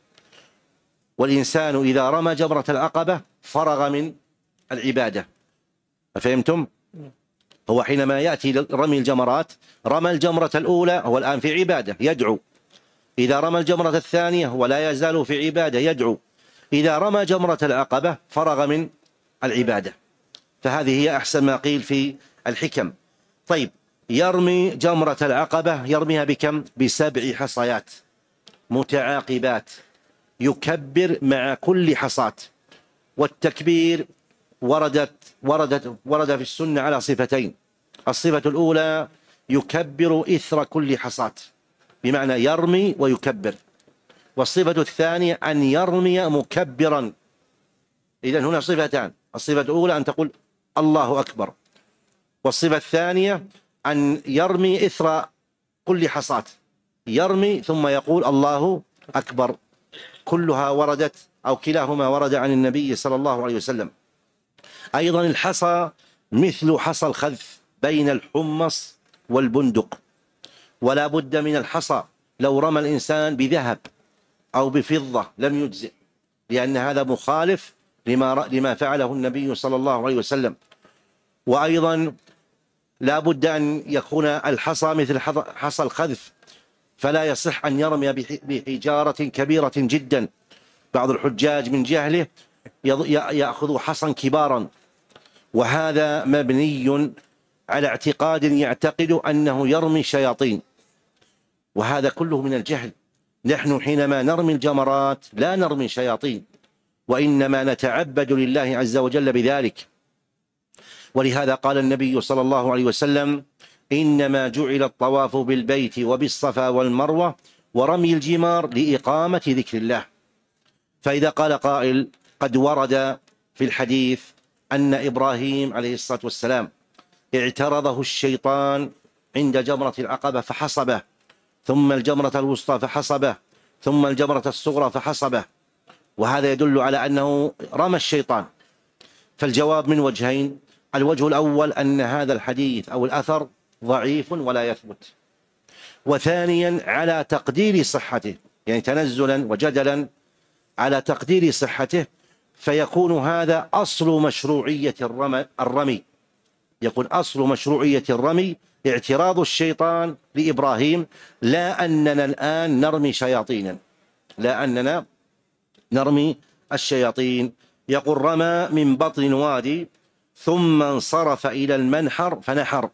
S2: والإنسان إذا رمى جمرة العقبة فرغ من العبادة. فهمتم؟ هو حينما يأتي رمي الجمرات رمى الجمرة الأولى هو الآن في عبادة يدعو، إذا رمى الجمرة الثانية هو لا يزال في عبادة يدعو، إذا رمى جمرة العقبة فرغ من العبادة. فهذه هي أحسن ما قيل في الحكم. طيب، يرمي جمرة العقبة يرميها بكم؟ بسبع حصيات متعاقبات، يكبر مع كل حصاة. والتكبير وردت وردت ورد في السنة على صفتين. الصفة الأولى يكبر إثر كل حصاة، بمعنى يرمي ويكبر. والصفة الثانية أن يرمي مكبرا. إذن هنا صفتان، الصفة الأولى أن تقول الله أكبر، والصفة الثانية أن يرمي إثر كل حصاة، يرمي ثم يقول الله أكبر. كلها وردت أو كلاهما ورد عن النبي صلى الله عليه وسلم. أيضا الحصى مثل حصى الخذف بين الحمص والبندق، ولا بد من الحصى. لو رمى الإنسان بذهب أو بفضة لم يجزئ، لأن هذا مخالف لما لما فعله النبي صلى الله عليه وسلم. وأيضا لا بد أن يكون الحصى مثل حصى الخذف، فلا يصح أن يرمي بحجارة كبيرة جدا. بعض الحجاج من جهله يأخذ حصا كبارا، وهذا مبني على اعتقاد يعتقد أنه يرمي الشياطين، وهذا كله من الجهل. نحن حينما نرمي الجمرات لا نرمي شياطين، وإنما نتعبد لله عز وجل بذلك. ولهذا قال النبي صلى الله عليه وسلم: إنما جعل الطواف بالبيت وبالصفا والمروة ورمي الجمار لإقامة ذكر الله. فإذا قال قائل قد ورد في الحديث أن إبراهيم عليه الصلاة والسلام اعترضه الشيطان عند جمرة العقبة فحصبه، ثم الجمرة الوسطى فحصبه، ثم الجمرة الصغرى فحصبه، وهذا يدل على أنه رمى الشيطان. فالجواب من وجهين: الوجه الأول أن هذا الحديث أو الأثر ضعيف ولا يثبت، وثانيا على تقدير صحته، يعني تنزلا وجدلا على تقدير صحته، فيكون هذا أصل مشروعية الرمي, الرمي يكون أصل مشروعية الرمي اعتراض الشيطان لإبراهيم، لا أننا الآن نرمي شياطينا، لا أننا نرمي الشياطين. يقول: رمى من بطن وادي ثم انصرف إلى المنحر فنحر،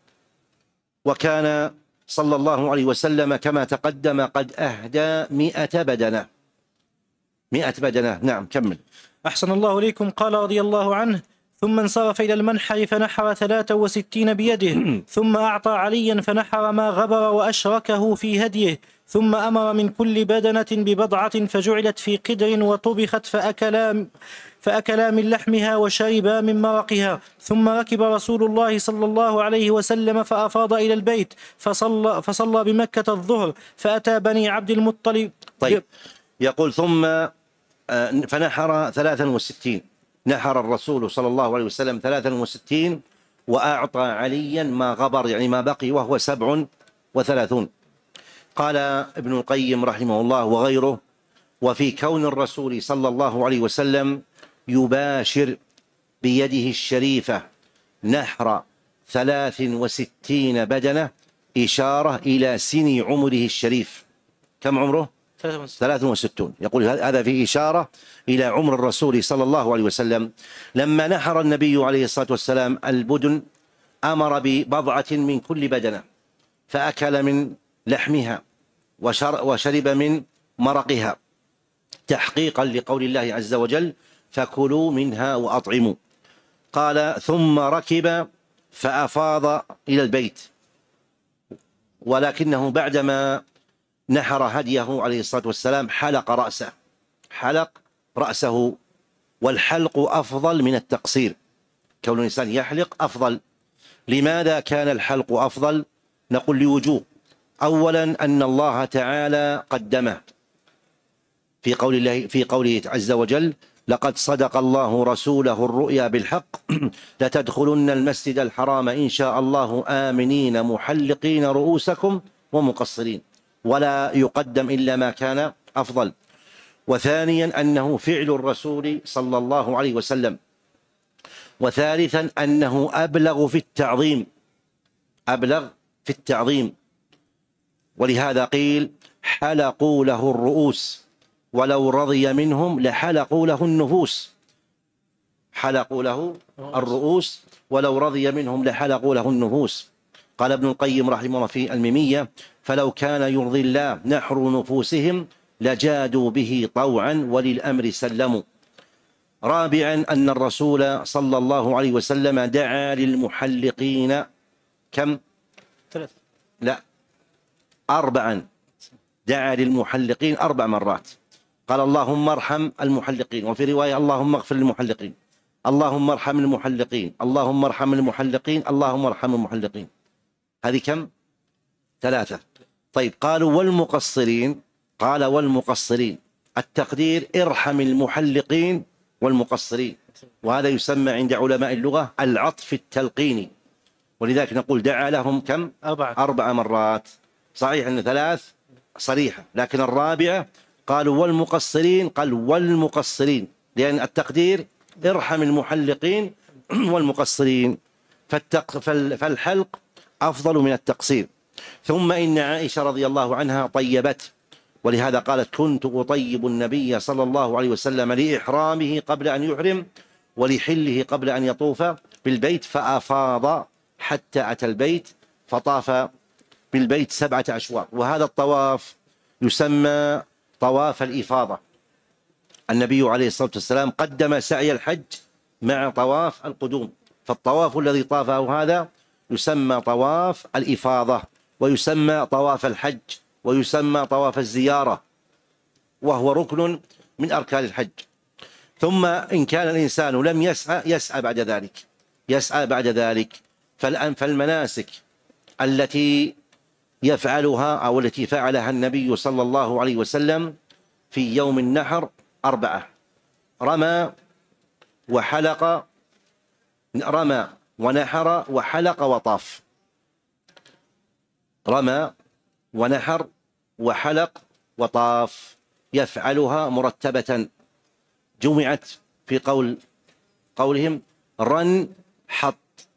S2: وكان صلى الله عليه وسلم كما تقدم قد أهدى مئة بدنة. مئة بدنة. نعم، كمل.
S1: أحسن الله إليكم. قال رضي الله عنه: ثم انصرف إلى المنحر فنحر ثلاثة وستين بيده، ثم أعطى عليا فنحر ما غبر وأشركه في هديه، ثم أمر من كل بدنة ببضعة فجعلت في قدر وطبخت فأكلا فأكلا من لحمها وشربا من مرقها. ثم ركب رسول الله صلى الله عليه وسلم فأفاض إلى البيت فصلى, فصلى بمكة الظهر، فأتى بني عبد المطلب.
S2: طيب، يقول: ثم فنحر ثلاثا وستين، نحر الرسول صلى الله عليه وسلم ثلاثا وستين، وأعطى عليا ما غبر، يعني ما بقي، وهو سبع وثلاثون. قال ابن القيم رحمه الله وغيره: وفي كون الرسول صلى الله عليه وسلم يباشر بيده الشريفة نحر ثلاث وستين بدنة إشارة إلى سن عمره الشريف. كم عمره؟ ثلاث وستون. يقول هذا فيه إشارة إلى عمر الرسول صلى الله عليه وسلم. لما نحر النبي عليه الصلاة والسلام البدن أمر ببضعة من كل بدنة، فأكل من لحمها وشرب من مرقها، تحقيقا لقول الله عز وجل: فكلوا منها وأطعموا. قال: ثم ركب فأفاض إلى البيت، ولكنه بعدما نحر هديه عليه الصلاة والسلام حلق رأسه حلق رأسه والحلق أفضل من التقصير. كون الإنسان يحلق أفضل. لماذا كان الحلق أفضل؟ نقول لوجوه. أولا أن الله تعالى قدمه في قول الله في قوله عز وجل: لقد صدق الله رسوله الرؤيا بالحق لتدخلن المسجد الحرام إن شاء الله آمنين محلقين رؤوسكم ومقصرين، ولا يقدم إلا ما كان أفضل. وثانيا أنه فعل الرسول صلى الله عليه وسلم. وثالثا أنه أبلغ في التعظيم أبلغ في التعظيم ولهذا قيل: حلقوا له الرؤوس ولو رضي منهم لحلقوا له النفوس. حلقوا له الرؤوس ولو رضي منهم لحلقوا له النفوس. قال ابن القيم رحمه الله في الميمية: فلو كان يرضي الله نحر نفوسهم لجادوا به طوعا وللأمر سلموا. رابعا أن الرسول صلى الله عليه وسلم دعا للمحلقين كم؟ ثلاث لا أربعا دعا للمحلقين أربع مرات. قال: اللهم ارحم المحلقين، وفي رواية: اللهم اغفر للمحلقين، اللهم ارحم المحلقين، اللهم ارحم المحلقين، اللهم ارحم المحلقين. هذه كم؟ ثلاثة. طيب، قالوا والمقصرين؟ قال: والمقصرين التقدير ارحم المحلقين والمقصرين، وهذا يسمى عند علماء اللغة العطف التلقيني، ولذلك نقول دعا لهم كم؟ أربعة, أربع مرات. صحيح أن ثلاث صريحة، لكن الرابعة قالوا والمقصرين، قال والمقصرين، لأن التقدير ارحم المحلقين والمقصرين، فالحلق أفضل من التقصير. ثم إن عائشة رضي الله عنها طيبت، ولهذا قالت: كنت أطيب النبي صلى الله عليه وسلم لإحرامه قبل أن يحرم ولحله قبل أن يطوف بالبيت، فأفاض حتى أتى البيت فطاف بالبيت سبعة أشواط. وهذا الطواف يسمى طواف الإفاضة. النبي عليه الصلاة والسلام قدم سعي الحج مع طواف القدوم، فالطواف الذي طافه هذا يسمى طواف الإفاضة، ويسمى طواف الحج، ويسمى طواف الزيارة، وهو ركن من أركان الحج. ثم إن كان الإنسان لم يسعى يسعى بعد ذلك يسعى بعد ذلك فالمناسك التي يفعلها أو التي فعلها النبي صلى الله عليه وسلم في يوم النحر أربعة: رمى وحلق رمى ونحر وحلق وطاف. رمى ونحر وحلق وطاف، يفعلها مرتبة، جمعت في قول قولهم رن حط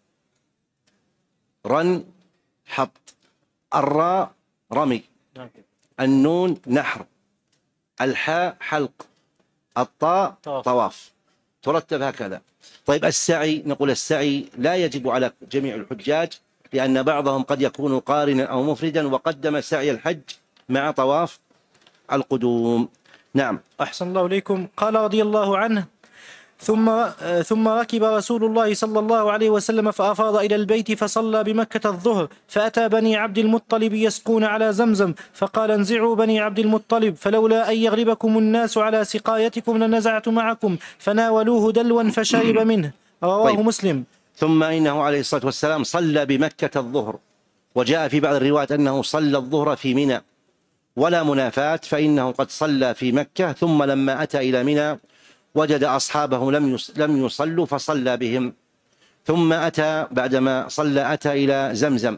S2: رن حط. الراء رمي، النون نحر، الحاء حلق، الطاء طواف، ترتب هكذا. طيب، السعي، نقول السعي لا يجب على جميع الحجاج، لأن بعضهم قد يكون قارنا أو مفردا وقدم سعي الحج مع طواف القدوم. نعم.
S1: أحسن الله إليكم. قال رضي الله عنه: ثم ثم ركب رسول الله صلى الله عليه وسلم فأفاض إلى البيت فصلى بمكة الظهر، فأتى بني عبد المطلب يسقون على زمزم، فقال: انزعوا بني عبد المطلب، فلولا أن يغلبكم الناس على سقايتكم لنزعت معكم، فناولوه دلوا فشرب منه. رواه طيب. مسلم.
S2: ثم إنه عليه الصلاة والسلام صلى بمكة الظهر، وجاء في بعض الروايات أنه صلى الظهر في منى، ولا منافاة، فإنه قد صلى في مكة، ثم لما أتى إلى منى وجد أصحابه لم لم يصلوا فصلى بهم، ثم أتى بعدما صلى أتى إلى زمزم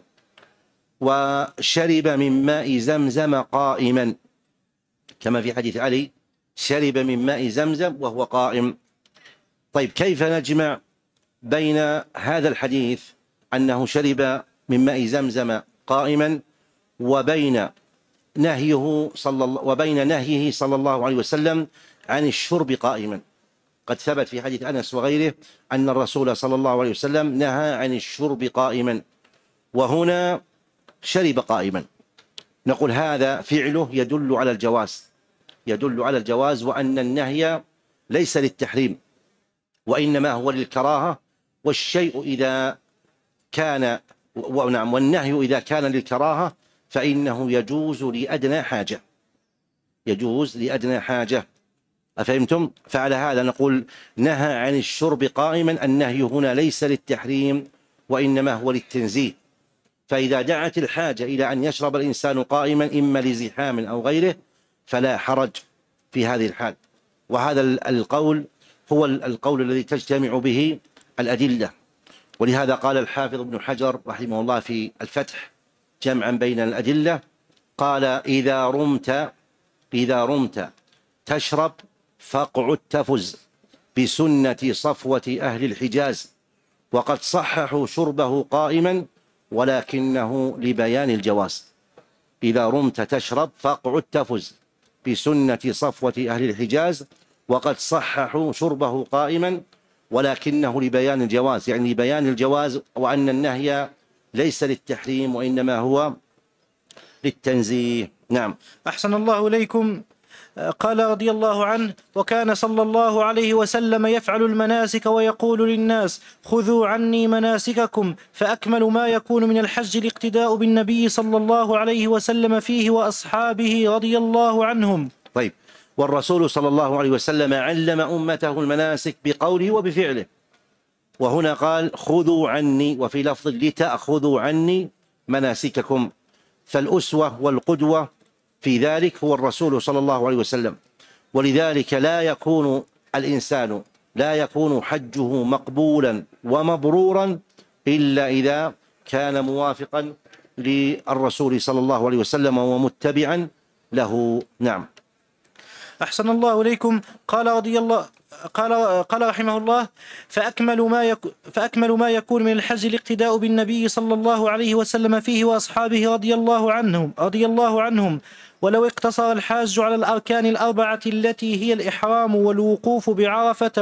S2: وشرب من ماء زمزم قائما، كما في حديث علي: شرب من ماء زمزم وهو قائم. طيب، كيف نجمع بين هذا الحديث أنه شرب من ماء زمزم قائما وبين نهيه صلى الله وبين نهيه صلى الله عليه وسلم عن الشرب قائما. قد ثبت في حديث أنس وغيره أن الرسول صلى الله عليه وسلم نهى عن الشرب قائما، وهنا شرب قائما. نقول هذا فعله يدل على الجواز، يدل على الجواز، وأن النهي ليس للتحريم وإنما هو للكراهة. والشيء إذا كان ونعم والنهي إذا كان للكراهة فإنه يجوز لأدنى حاجة، يجوز لأدنى حاجة. أفهمتم؟ فعلى هذا نقول نهى عن الشرب قائما، النهي هنا ليس للتحريم وإنما هو للتنزيه. فإذا دعت الحاجة إلى أن يشرب الإنسان قائما إما لزحام أو غيره فلا حرج في هذه الحال. وهذا القول هو القول الذي تجتمع به الأدلة، ولهذا قال الحافظ ابن حجر رحمه الله في الفتح جمعا بين الأدلة، قال إذا رمت إذا رمت تشرب فاقعد تفز بسنة صفوة أهل الحجاز، وقد صححوا شربه قائما ولكنه لبيان الجواز. إذا رمت تشرب فاقعد تفز بسنة صفوة أهل الحجاز، وقد صححوا شربه قائما ولكنه لبيان الجواز، يعني لبيان الجواز، وأن النهي ليس للتحريم وإنما هو للتنزيه. نعم.
S1: أحسن الله إليكم. قال رضي الله عنه: وكان صلى الله عليه وسلم يفعل المناسك ويقول للناس: خذوا عني مناسككم، فأكمل ما يكون من الحج الاقتداء بالنبي صلى الله عليه وسلم فيه وأصحابه رضي الله عنهم.
S2: طيب، والرسول صلى الله عليه وسلم علم أمته المناسك بقوله وبفعله، وهنا قال خذوا عني، وفي لفظ لتأخذوا عني مناسككم، فالأسوة والقدوة في ذلك هو الرسول صلى الله عليه وسلم. ولذلك لا يكون الإنسان لا يكون حجه مقبولا ومبرورا إلا إذا كان موافقا للرسول صلى الله عليه وسلم ومتبعا له. نعم.
S1: أحسن الله إليكم. قال رضي الله قال قال رحمه الله: فأكمل ما يك فأكمل ما يكون من الحج الاقتداء بالنبي صلى الله عليه وسلم فيه وأصحابه رضي الله عنهم رضي الله عنهم ولو اقتصر الحاج على الأركان الأربعة التي هي الإحرام والوقوف بعرفة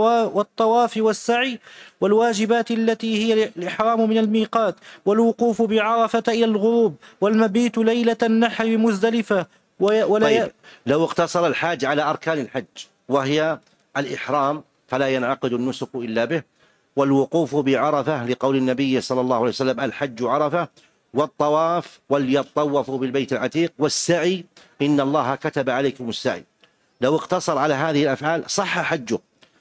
S1: والطواف والسعي، والواجبات التي هي الإحرام من الميقات والوقوف بعرفة إلى الغروب والمبيت ليلة النحر بمزدلفة.
S2: طيب، لو اقتصر الحاج على أركان الحج وهي الإحرام فلا ينعقد النسك إلا به، والوقوف بعرفة لقول النبي صلى الله عليه وسلم: الحج عرفة، والطواف وليطوفوا بالبيت العتيق، والسعي إن الله كتب عليكم السعي. لو اقتصر على هذه الأفعال صح حجه،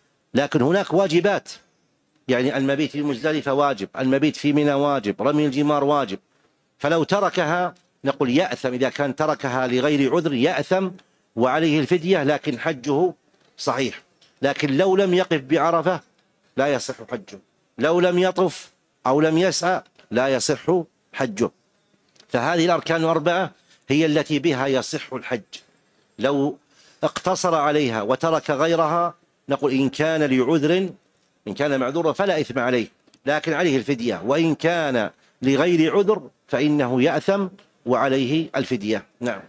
S2: لكن هناك واجبات، يعني المبيت في مزدلفة واجب، المبيت في منى واجب، رمي الجمار واجب، فلو تركها نقول يأثم. إذا كان تركها لغير عذر يأثم وعليه الفدية، لكن حجه صحيح. لكن لو لم يقف بعرفة لا يصح حجه، لو لم يطف أو لم يسعى لا يصح حجه. فهذه الأركان الأربعة هي التي بها يصح الحج. لو اقتصر عليها وترك غيرها نقول إن كان لعذر، إن كان معذورا فلا إثم عليه، لكن عليه الفدية، وإن كان لغير عذر فإنه يأثم وعليه الفدية. نعم.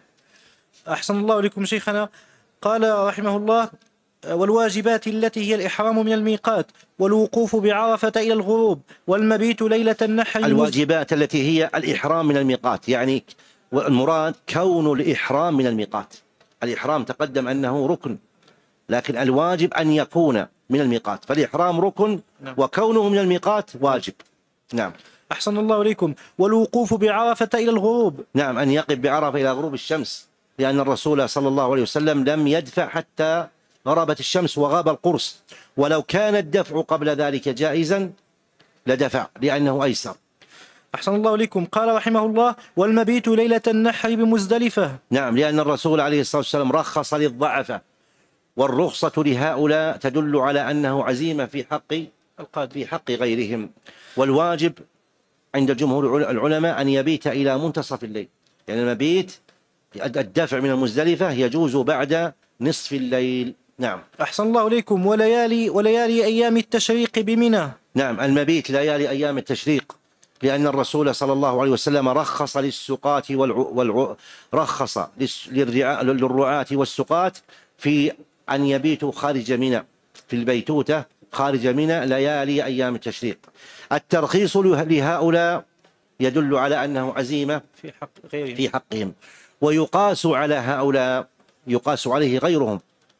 S1: أحسن الله إليكم شيخنا. قال رحمه الله: والواجبات التي هي الإحرام من الميقات والوقوف بعرفة إلى الغروب والمبيت ليلة النحر.
S2: الواجبات التي هي الإحرام من الميقات، يعني المراد كون الإحرام من الميقات. الإحرام تقدم أنه ركن، لكن الواجب أن يكون من الميقات، فالإحرام ركن وكونه من الميقات واجب. نعم.
S1: أحسن الله إليكم. والوقوف بعرفة إلى الغروب.
S2: نعم، أن يقف بعرفة إلى غروب الشمس، لأن الرسول صلى الله عليه وسلم لم يدفع حتى غربت الشمس وغاب القرص، ولو كان الدفع قبل ذلك جائزا لدفع لأنه أيسر.
S1: أحسن الله إليكم. قال رحمه الله: والمبيت ليلة النحر بمزدلفة.
S2: نعم، لأن الرسول عليه الصلاة والسلام رخص للضعفة، والرخصة لهؤلاء تدل على أنه عزيمة في حق في حق غيرهم. والواجب عند جمهور العلماء أن يبيت إلى منتصف الليل، يعني المبيت الدفع من المزدلفة يجوز بعد نصف الليل. نعم.
S1: أحسن الله إليكم. وليالي وليالي أيام التشريق بمنى.
S2: نعم، المبيت ليالي أيام التشريق لأن الرسول صلى الله عليه وسلم رخص للسقاة والع... والع... رخص للرعاة للرعاة والسقاة في أن يبيتوا خارج منى، في البيتوتة خارج منى ليالي أيام التشريق. الترخيص لهؤلاء يدل على أنه عزيمة
S1: في حق غيرهم
S2: في حقهم، ويقاس على هؤلاء يقاس عليه غيرهم.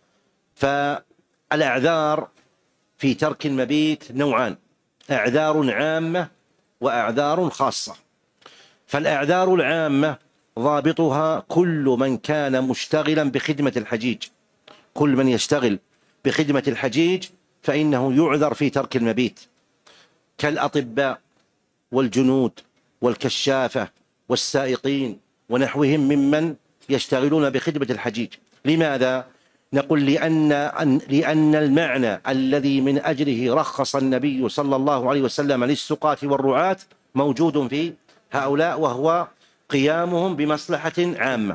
S2: فالأعذار في ترك المبيت نوعان: أعذار عامة وأعذار خاصة. فالأعذار العامة ضابطها كل من كان مشتغلا بخدمة الحجيج، كل من يشتغل بخدمة الحجيج فإنه يعذر في ترك المبيت، كالأطباء والجنود والكشافة والسائقين ونحوهم ممن يشتغلون بخدمة الحجيج. لماذا؟ نقول لأن لأن المعنى الذي من أجله رخص النبي صلى الله عليه وسلم للسقاة والرعاة موجود في هؤلاء، وهو قيامهم بمصلحة عامة.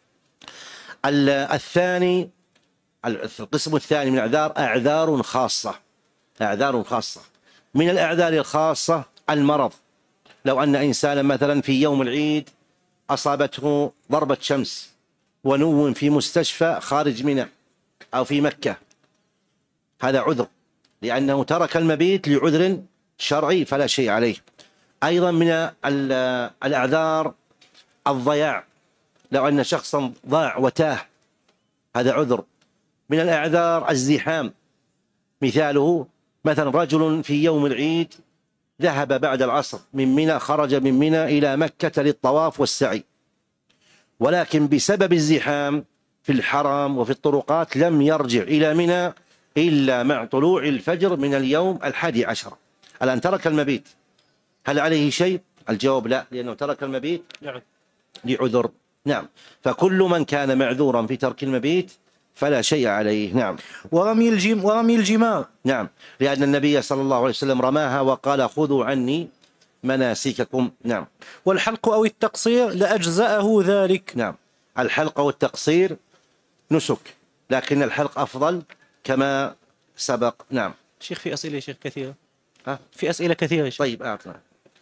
S2: الثاني القسم الثاني من الأعذار أعذار خاصة. أعذار خاصة من الأعذار الخاصة المرض. لو أن إنسانا مثلا في يوم العيد أصابته ضربة شمس ونوم في مستشفى خارج منى أو في مكة، هذا عذر لأنه ترك المبيت لعذر شرعي فلا شيء عليه. أيضا من الأعذار الضياع، لو أن شخصا ضاع وتاه، هذا عذر. من الأعذار الزحام، مثاله مثلا رجل في يوم العيد ذهب بعد العصر من منى، خرج من منى إلى مكة للطواف والسعي، ولكن بسبب الزحام في الحرم وفي الطرقات لم يرجع إلى منى إلا مع طلوع الفجر من اليوم الحادي عشر. الآن ترك المبيت، هل عليه شيء؟ الجواب لا، لأنه ترك المبيت لعذر. نعم، فكل من كان معذورا في ترك المبيت فلا شيء عليه. نعم.
S1: ورمي الجم ورمي الجمار.
S2: نعم، لأن النبي صلى الله عليه وسلم رماها وقال خذوا عني مناسككم. نعم.
S1: والحلق أو التقصير لأجزأه ذلك.
S2: نعم، الحلق والتقصير نسك، لكن الحلق أفضل كما سبق. نعم.
S1: شيخ في أسئلة شيخ كثيرة.
S2: ها؟
S1: في أسئلة كثيرة شيخ.
S2: طيب أعطنا.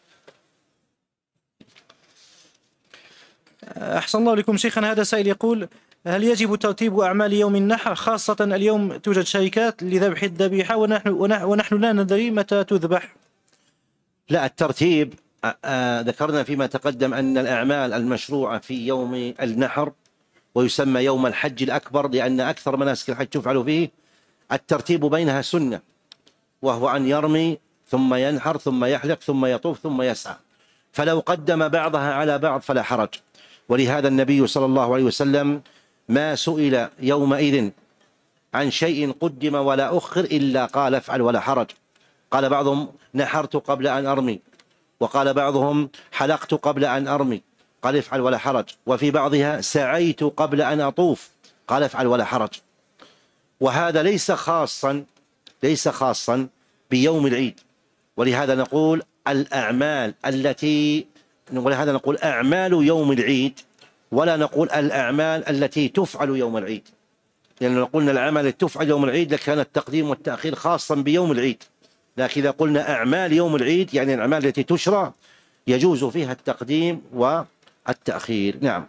S1: أحسن الله لكم شيخنا. هذا سائل يقول: هل يجب ترتيب أعمال يوم النحر، خاصة اليوم توجد شركات لذبح الذبيحة ونحن, ونحن لا ندري متى تذبح؟
S2: لا، الترتيب آه ذكرنا فيما تقدم أن الأعمال المشروعة في يوم النحر ويسمى يوم الحج الأكبر لأن أكثر مناسك الحج تفعل فيه، الترتيب بينها سنة، وهو أن يرمي ثم ينحر ثم يحلق ثم يطوف ثم يسعى، فلو قدم بعضها على بعض فلا حرج. ولهذا النبي صلى الله عليه وسلم ما سئل يومئذ عن شيء قدم ولا أخر إلا قال افعل ولا حرج. قال بعضهم نحرت قبل أن أرمي، وقال بعضهم حلقت قبل أن أرمي، قال افعل ولا حرج. وفي بعضها سعيت قبل أن أطوف، قال افعل ولا حرج. وهذا ليس خاصا ليس خاصا بيوم العيد. ولهذا نقول الأعمال التي ولهذا نقول أعمال يوم العيد، ولا نقول الأعمال التي تفعل يوم العيد، لأن لو قلنا الأعمال التي تفعل يوم العيد لكان التقديم والتأخير خاصا بيوم العيد. لكن إذا قلنا أعمال يوم العيد يعني الأعمال التي تشرع يجوز فيها التقديم والتأخير. نعم.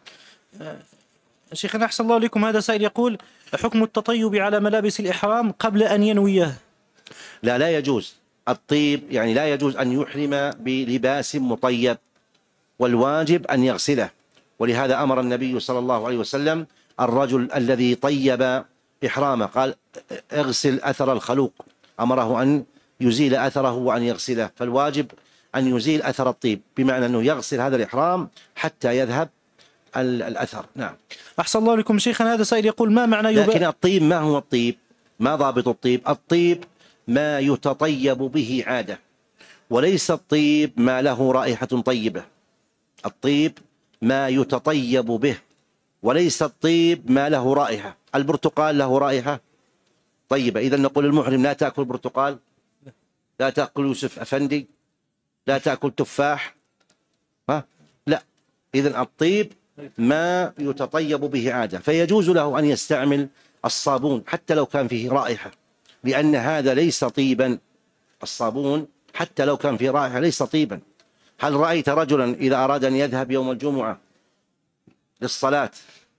S1: شيخنا أحسن الله لكم. هذا سائل يقول: حكم التطيب على ملابس الإحرام قبل أن ينويه؟
S2: لا لا يجوز الطيب، يعني لا يجوز أن يحرم بلباس مطيب، والواجب أن يغسله. ولهذا أمر النبي صلى الله عليه وسلم الرجل الذي طيب إحرامه، قال اغسل أثر الخلوق، أمره أن يزيل أثره وأن يغسله. فالواجب أن يزيل أثر الطيب، بمعنى أنه يغسل هذا الإحرام حتى يذهب الأثر. نعم.
S1: أحسن الله لكم شيخنا. هذا سائل يقول: ما معنى يبا...
S2: لكن الطيب ما هو الطيب؟ ما ضابط الطيب؟ الطيب ما يتطيب به عادة، وليس الطيب ما له رائحة طيبة. الطيب ما يتطيب به، وليس الطيب ما له رائحة. البرتقال له رائحة طيبة، إذا نقول المحرم لا تأكل برتقال، لا تأكل يوسف أفندي، لا تأكل تفاح، ها؟ لا. إذا الطيب ما يتطيب به عادة، فيجوز له أن يستعمل الصابون حتى لو كان فيه رائحة، لأن هذا ليس طيبا. الصابون حتى لو كان فيه رائحة ليس طيبا، هل رأيت رجلا إذا أراد أن يذهب يوم الجمعة للصلاة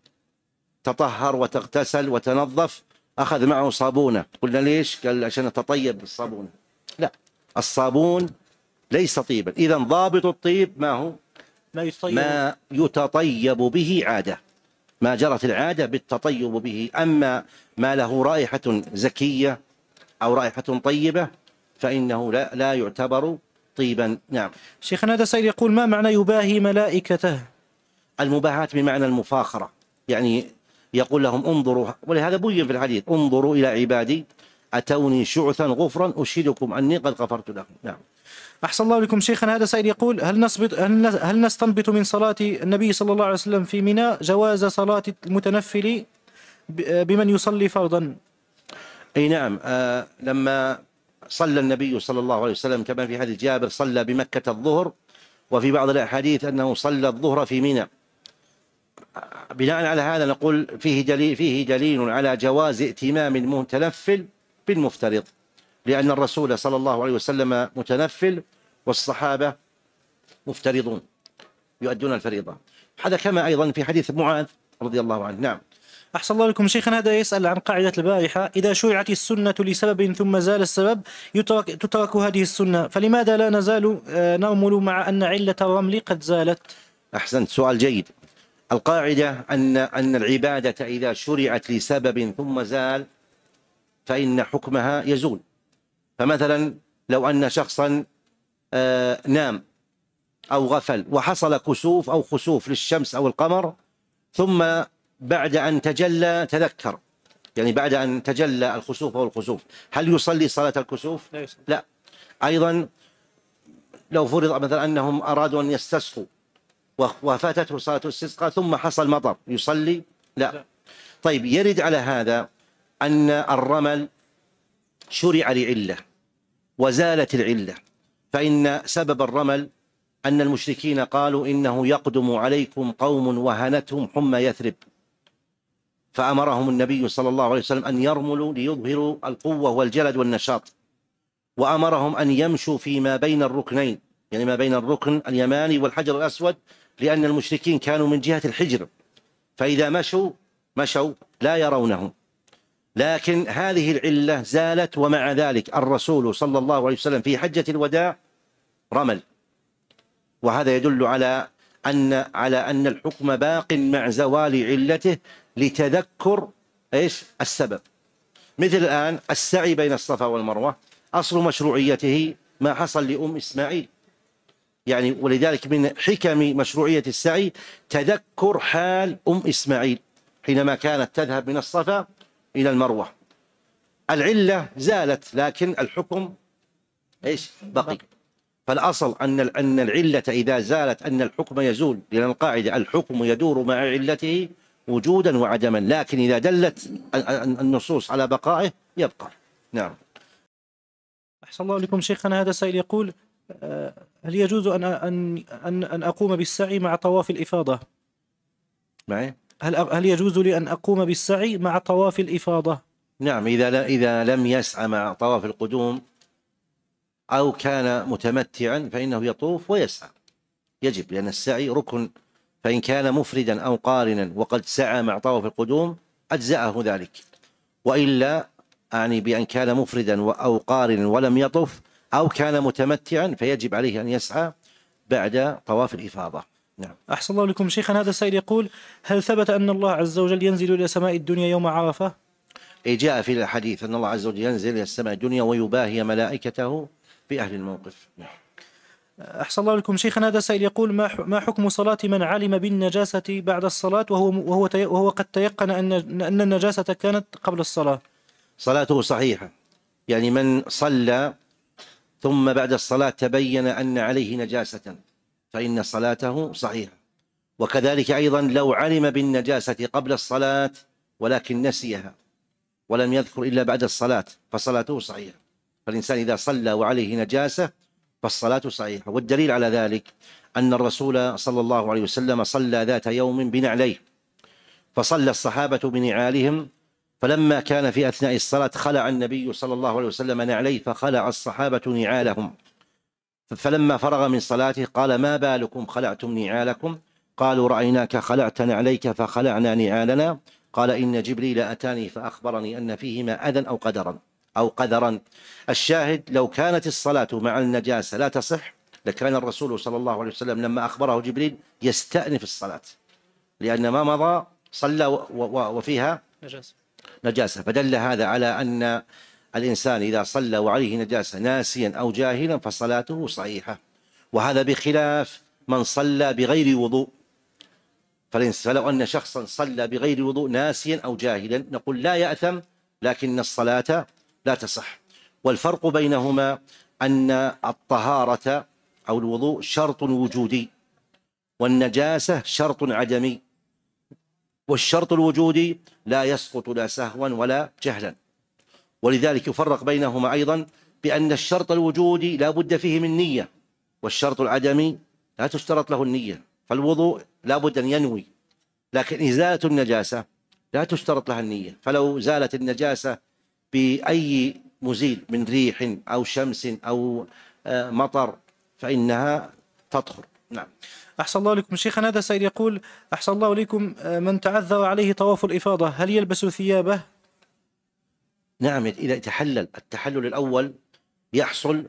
S2: تطهر وتغتسل وتنظف أخذ معه صابونة؟ قلنا ليش؟ قال عشان أتطيب بالصابونة. لا، الصابون ليس طيبا. إذن ضابط الطيب ما هو؟
S1: ما يتطيب,
S2: ما يتطيب به عادة، ما جرت العادة بالتطيب به. أما ما له رائحة زكية أو رائحة طيبة فإنه لا, لا يعتبر طيبا. نعم.
S1: شيخنا هذا سائل يقول: ما معنى يباهي ملائكته؟
S2: المباهاة بمعنى المفاخرة، يعني يقول لهم انظروا، ولهذا بين في الحديث: انظروا إلى عبادي أتوني شعثا غفرا أشهدكم أني قد غفرت لهم. نعم.
S1: أحسن الله لكم. شيخنا هذا سائل يقول: هل نصبت هل نستنبط من صلاة النبي صلى الله عليه وسلم في منى جواز صلاة المتنفل بمن يصلي فرضا؟
S2: أي نعم. آه لما صلى النبي صلى الله عليه وسلم كما في حديث جابر صلى بمكة الظهر، وفي بعض الأحاديث أنه صلى الظهر في منى. بناء على هذا نقول فيه دليل, فيه دليل على جواز ائتمام المتنفل بالمفترض، لأن الرسول صلى الله عليه وسلم متنفل والصحابة مفترضون يؤدون الفريضة. هذا كما أيضا في حديث معاذ رضي الله عنه. نعم.
S1: أحسن الله لكم. شيخنا هذا يسأل عن قاعدة البارحة: إذا شرعت السنة لسبب ثم زال السبب يترك, تترك هذه السنة، فلماذا لا نزال نرمل مع أن علة الرمل قد زالت؟
S2: أحسنت، سؤال جيد. القاعدة أن أن العبادة إذا شرعت لسبب ثم زال فإن حكمها يزول. فمثلا لو أن شخصا آه نام أو غفل وحصل كسوف أو خسوف للشمس أو القمر، ثم بعد أن تجلى تذكر، يعني بعد أن تجلى الخسوف أو الخسوف، هل يصلي صلاة الكسوف؟ لا. أيضا لو فرض مثلا أنهم أرادوا أن يستسقوا وفاتته صلاة الاستسقاء ثم حصل مطر، يصلي؟ لا. طيب، يرد على هذا أن الرمل شرع لعلة وزالت العلة، فإن سبب الرمل أن المشركين قالوا إنه يقدم عليكم قوم وهنتهم حمى يثرب، فأمرهم النبي صلى الله عليه وسلم أن يرملوا ليظهروا القوة والجلد والنشاط، وأمرهم أن يمشوا فيما بين الركنين، يعني ما بين الركن اليماني والحجر الأسود، لأن المشركين كانوا من جهة الحجر، فإذا مشوا مشوا لا يرونهم. لكن هذه العلة زالت، ومع ذلك الرسول صلى الله عليه وسلم في حجة الوداع رمل، وهذا يدل على أن على أن الحكم باق مع زوال علته لتذكر إيش السبب. مثل الآن السعي بين الصفا والمروة، أصل مشروعيته ما حصل لأم إسماعيل، يعني ولذلك من حكم مشروعية السعي تذكر حال أم إسماعيل حينما كانت تذهب من الصفا إلى المروة. العلة زالت لكن الحكم إيش بقي. فالأصل أن أن العلة إذا زالت أن الحكم يزول، لأن القاعدة الحكم يدور مع علته وجودا وعدما، لكن إذا دلت النصوص على بقائه يبقى. نعم.
S1: أحسن الله لكم. شيخنا هذا سائل يقول: هل يجوز أن أن أن أن أقوم بالسعي مع طواف الإفاضة؟
S2: معي؟
S1: هل هل يجوز لي أن أقوم بالسعي مع طواف الإفاضة؟
S2: نعم، إذا إذا لم يسعى مع طواف القدوم أو كان متمتعا فإنه يطوف ويسعى، يجب، لأن السعي ركن، فإن كان مفردا أو قارنا وقد سعى مع طواف القدوم أجزأه ذلك، وإلا أعني بأن كان مفردا أو قارنا ولم يطف أو كان متمتعا فيجب عليه أن يسعى بعد طواف الإفاضة. نعم.
S1: أحسن الله لكم. شيخنا هذا السائل يقول: هل ثبت أن الله عز وجل ينزل إلى سماء الدنيا يوم عرفة؟
S2: جاء في الحديث أن الله عز وجل ينزل إلى السماء الدنيا ويباهي ملائكته بأهل الموقف. نعم.
S1: أحسن الله لكم. شيخنا هذا السائل يقول: ما ما حكم صلاة من علم بالنجاسة بعد الصلاة وهو وهو وهو قد تيقن أن أن النجاسة كانت قبل الصلاة؟
S2: صلاته صحيحة، يعني من صلى ثم بعد الصلاة تبين أن عليه نجاسة فإن صلاته صحيحة. وكذلك أيضا لو علم بالنجاسة قبل الصلاة ولكن نسيها ولم يذكر إلا بعد الصلاة فصلاته صحيحة. فالإنسان إذا صلى وعليه نجاسة فالصلاة صحيحة. والدليل على ذلك أن الرسول صلى الله عليه وسلم صلى ذات يوم بنعليه، فصلى الصحابة بنعالهم، فلما كان في أثناء الصلاة خلع النبي صلى الله عليه وسلم نعليه فخلع الصحابة نعالهم، فلما فرغ من صلاته قال: ما بالكم خلعتم نعالكم؟ قالوا: رأيناك خلعت نعليك فخلعنا نعالنا. قال: إن جبريل أتاني فأخبرني أن فيهما أذى أو قدرا أو قدرا. الشاهد: لو كانت الصلاة مع النجاسة لا تصح لكان الرسول صلى الله عليه وسلم لما أخبره جبريل يستأنف الصلاة، لأن ما مضى صلى وفيها
S1: نجاسة
S2: نجاسة. فدل هذا على أن الإنسان إذا صلى وعليه نجاسة ناسيا أو جاهلا فصلاته صحيحة، وهذا بخلاف من صلى بغير وضوء. فلو أن شخصا صلى بغير وضوء ناسيا أو جاهلا نقول لا يأثم، لكن الصلاة لا تصح. والفرق بينهما أن الطهارة أو الوضوء شرط وجودي، والنجاسة شرط عدمي، والشرط الوجودي لا يسقط لا سهوا ولا جهلا. ولذلك يفرق بينهما أيضا بأن الشرط الوجودي لا بد فيه من نية، والشرط العدمي لا تشترط له النية. فالوضوء لا بد أن ينوي، لكن إزالة النجاسة لا تشترط لها النية. فلو زالت النجاسة بأي مزيل من ريح أو شمس أو مطر فإنها تطهر. نعم.
S1: أحسن الله لكم شيخنا. هذا سائل يقول: أحسن الله لكم، من تعذر عليه طواف الإفاضة هل يلبس ثيابه؟
S2: نعم، إذا تحلل. التحلل الأول يحصل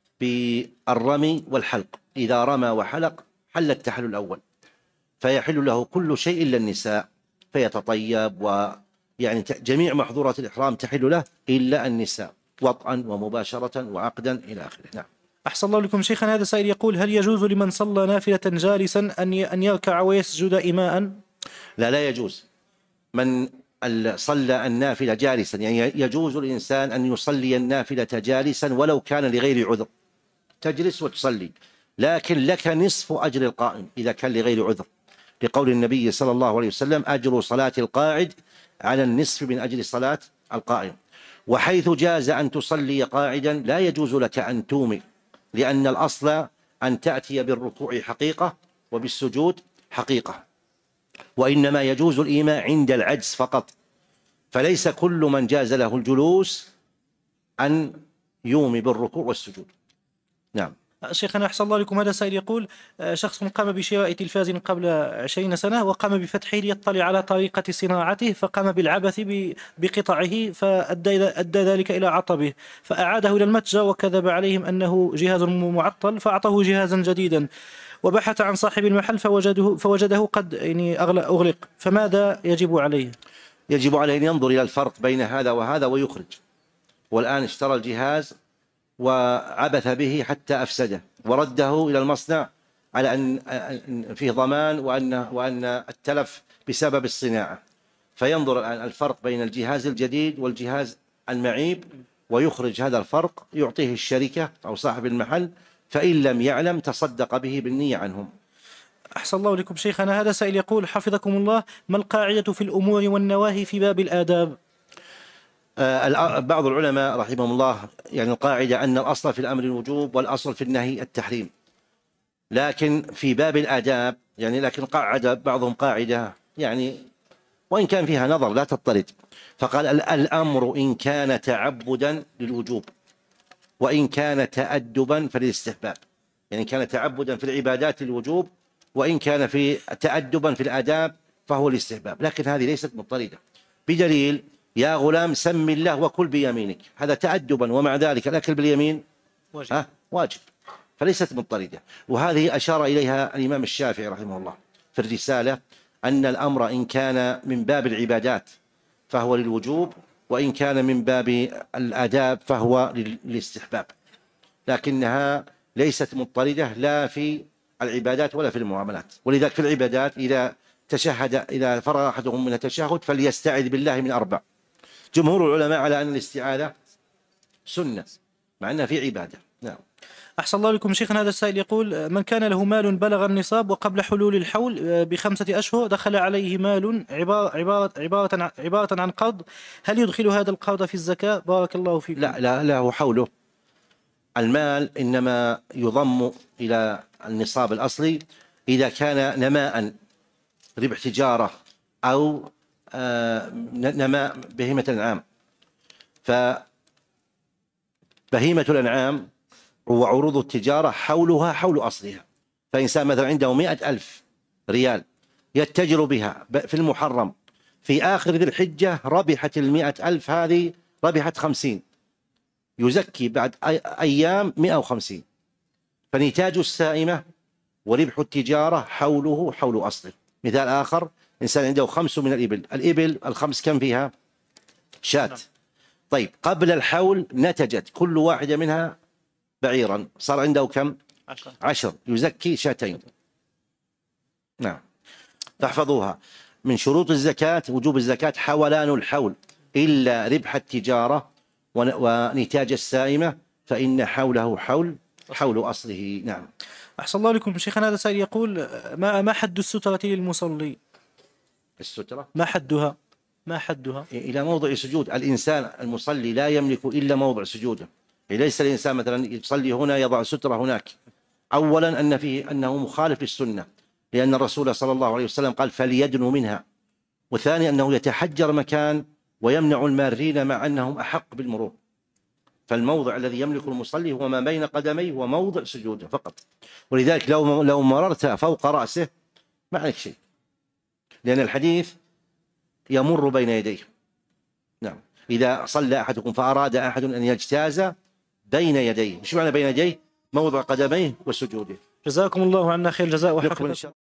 S2: بالرمي والحلق، إذا رمى وحلق حل التحلل الأول، فيحل له كل شيء إلا النساء، فيتطيب، ويعني جميع محظورات الإحرام تحل له إلا النساء، وطئا ومباشرة وعقدا إلى آخره. نعم.
S1: أحسن الله لكم شيخنا. هذا سائل يقول: هل يجوز لمن صلى نافلة جالسا أن أن يركع ويسجد إيماء؟
S2: لا، لا يجوز. من صلى النافلة جالسا، يعني يجوز للإنسان أن يصلي النافلة جالسا ولو كان لغير عذر، تجلس وتصلي، لكن لك نصف أجر القائم إذا كان لغير عذر، لقول النبي صلى الله عليه وسلم: أجر صلاة القاعد على النصف من أجر صلاة القائم. وحيث جاز أن تصلي قاعدا لا يجوز لك أن تومي، لأن الأصل أن تأتي بالركوع حقيقة وبالسجود حقيقة، وإنما يجوز الإيماء عند العجز فقط، فليس كل من جاز له الجلوس أن يومي بالركوع والسجود. نعم.
S1: شيخنا أحسن الله لكم. هذا سائل يقول: شخص قام بشراء تلفاز قبل عشرين سنة وقام بفتحه ليطلع على طريقة صناعته، فقام بالعبث بقطعه فأدى ذلك إلى عطبه، فأعاده إلى المتجر وكذب عليهم أنه جهاز معطل فأعطوه جهازا جديدا، وبحث عن صاحب المحل فوجده, فوجده قد يعني أغلق، فماذا يجب عليه؟
S2: يجب عليه أن ينظر إلى الفرق بين هذا وهذا ويخرج. والآن اشترى الجهاز وعبث به حتى أفسده ورده إلى المصنع على أن فيه ضمان وأن وأن التلف بسبب الصناعة، فينظر الآن الفرق بين الجهاز الجديد والجهاز المعيب ويخرج هذا الفرق، يعطيه الشركة أو صاحب المحل، فإن لم يعلم تصدق به بالنية عنهم.
S1: أحسن الله لكم شيخنا. هذا سائل يقول: حفظكم الله، ما القاعدة في الأمور والنواهي في باب الآداب؟
S2: آه بعض العلماء رحمهم الله يعني القاعدة أن الأصل في الأمر الوجوب والأصل في النهي التحريم، لكن في باب الآداب يعني لكن قاعدة بعضهم قاعدة يعني وإن كان فيها نظر لا تضطرد، فقال: الأمر إن كان تعبدا للوجوب وإن كان تأدبا فللاستحباب. يعني كان تعبدا في العبادات للوجوب، وإن كان في تأدبا في الآداب فهو الاستحباب، لكن هذه ليست مضطردة بدليل: يا غلام سم الله وكل بيمينك، هذا تأدبا، ومع ذلك الأكل باليمين واجب, ها واجب، فليست مضطردة. وهذه أشار إليها الإمام الشافعي رحمه الله في الرسالة، أن الأمر إن كان من باب العبادات فهو للوجوب، وإن كان من باب الآداب فهو للاستحباب، لكنها ليست مضطردة لا في العبادات ولا في المعاملات. ولذلك في العبادات إذا تشهد إذا فرغ أحدهم من التشهد فليستعذ بالله من أربع. جمهور العلماء على أن الاستعاذة سنة مع أنها في عبادة. نعم.
S1: أحسن الله لكم شيخنا. هذا السائل يقول: من كان له مال بلغ النصاب وقبل حلول الحول بخمسة أشهر دخل عليه مال عبارة, عبارة, عبارة, عن عبارة عن قرض، هل يدخل هذا القرض في الزكاة؟ بارك الله فيكم.
S2: لا لا لا هو حوله. المال إنما يضم إلى النصاب الأصلي إذا كان نماء ربح تجارة أو نماء بهيمة الأنعام. فبهيمة الأنعام وعروض التجارة حولها حول أصلها. فإنسان مثلا عنده مئة ألف ريال يتجر بها في المحرم، في آخر ذي الحجة ربحت المئة ألف هذه، ربحت خمسين، يزكي بعد أيام مئة وخمسين. فنتاج السائمة وربح التجارة حوله حول أصله. مثال آخر، إنسان عنده خمس من الإبل، الإبل الخمس كم فيها؟ شاة. طيب قبل الحول نتجت كل واحدة منها بعيرا، صار عنده كم؟ عشر, عشر. يزكي شاتين. نعم. فاحفظوها، من شروط الزكاة وجوب الزكاة حولان الحول، إلا ربح التجارة ونتاج السائمة فإن حوله حول حول أصله. نعم.
S1: أحسن الله لكم شيخنا. هذا سائل يقول: ما ما حد السترة للمصلي؟
S2: السترة
S1: ما حدها؟ ما حدها؟
S2: إلى موضع سجود. الإنسان المصلي لا يملك إلا موضع سجوده، ليس الإنسان مثلا يصلي هنا يضع سترة هناك. أولا أن فيه أنه مخالف للسنة، لأن الرسول صلى الله عليه وسلم قال: فليدنوا منها. وثاني أنه يتحجر مكان ويمنع المارين مع أنهم أحق بالمرور. فالموضع الذي يملك المصلي هو ما بين قدميه وموضع سجوده فقط. ولذلك لو لو مررت فوق رأسه ما عليك شيء، لأن الحديث يمر بين يديه. نعم. إذا صلى أحدكم فأراد أحد أن يجتاز بين يديه، مش معنى بين يديه؟ موضع قدميه وسجوده.
S1: جزاكم الله عنا خير الجزاء وحفظكم.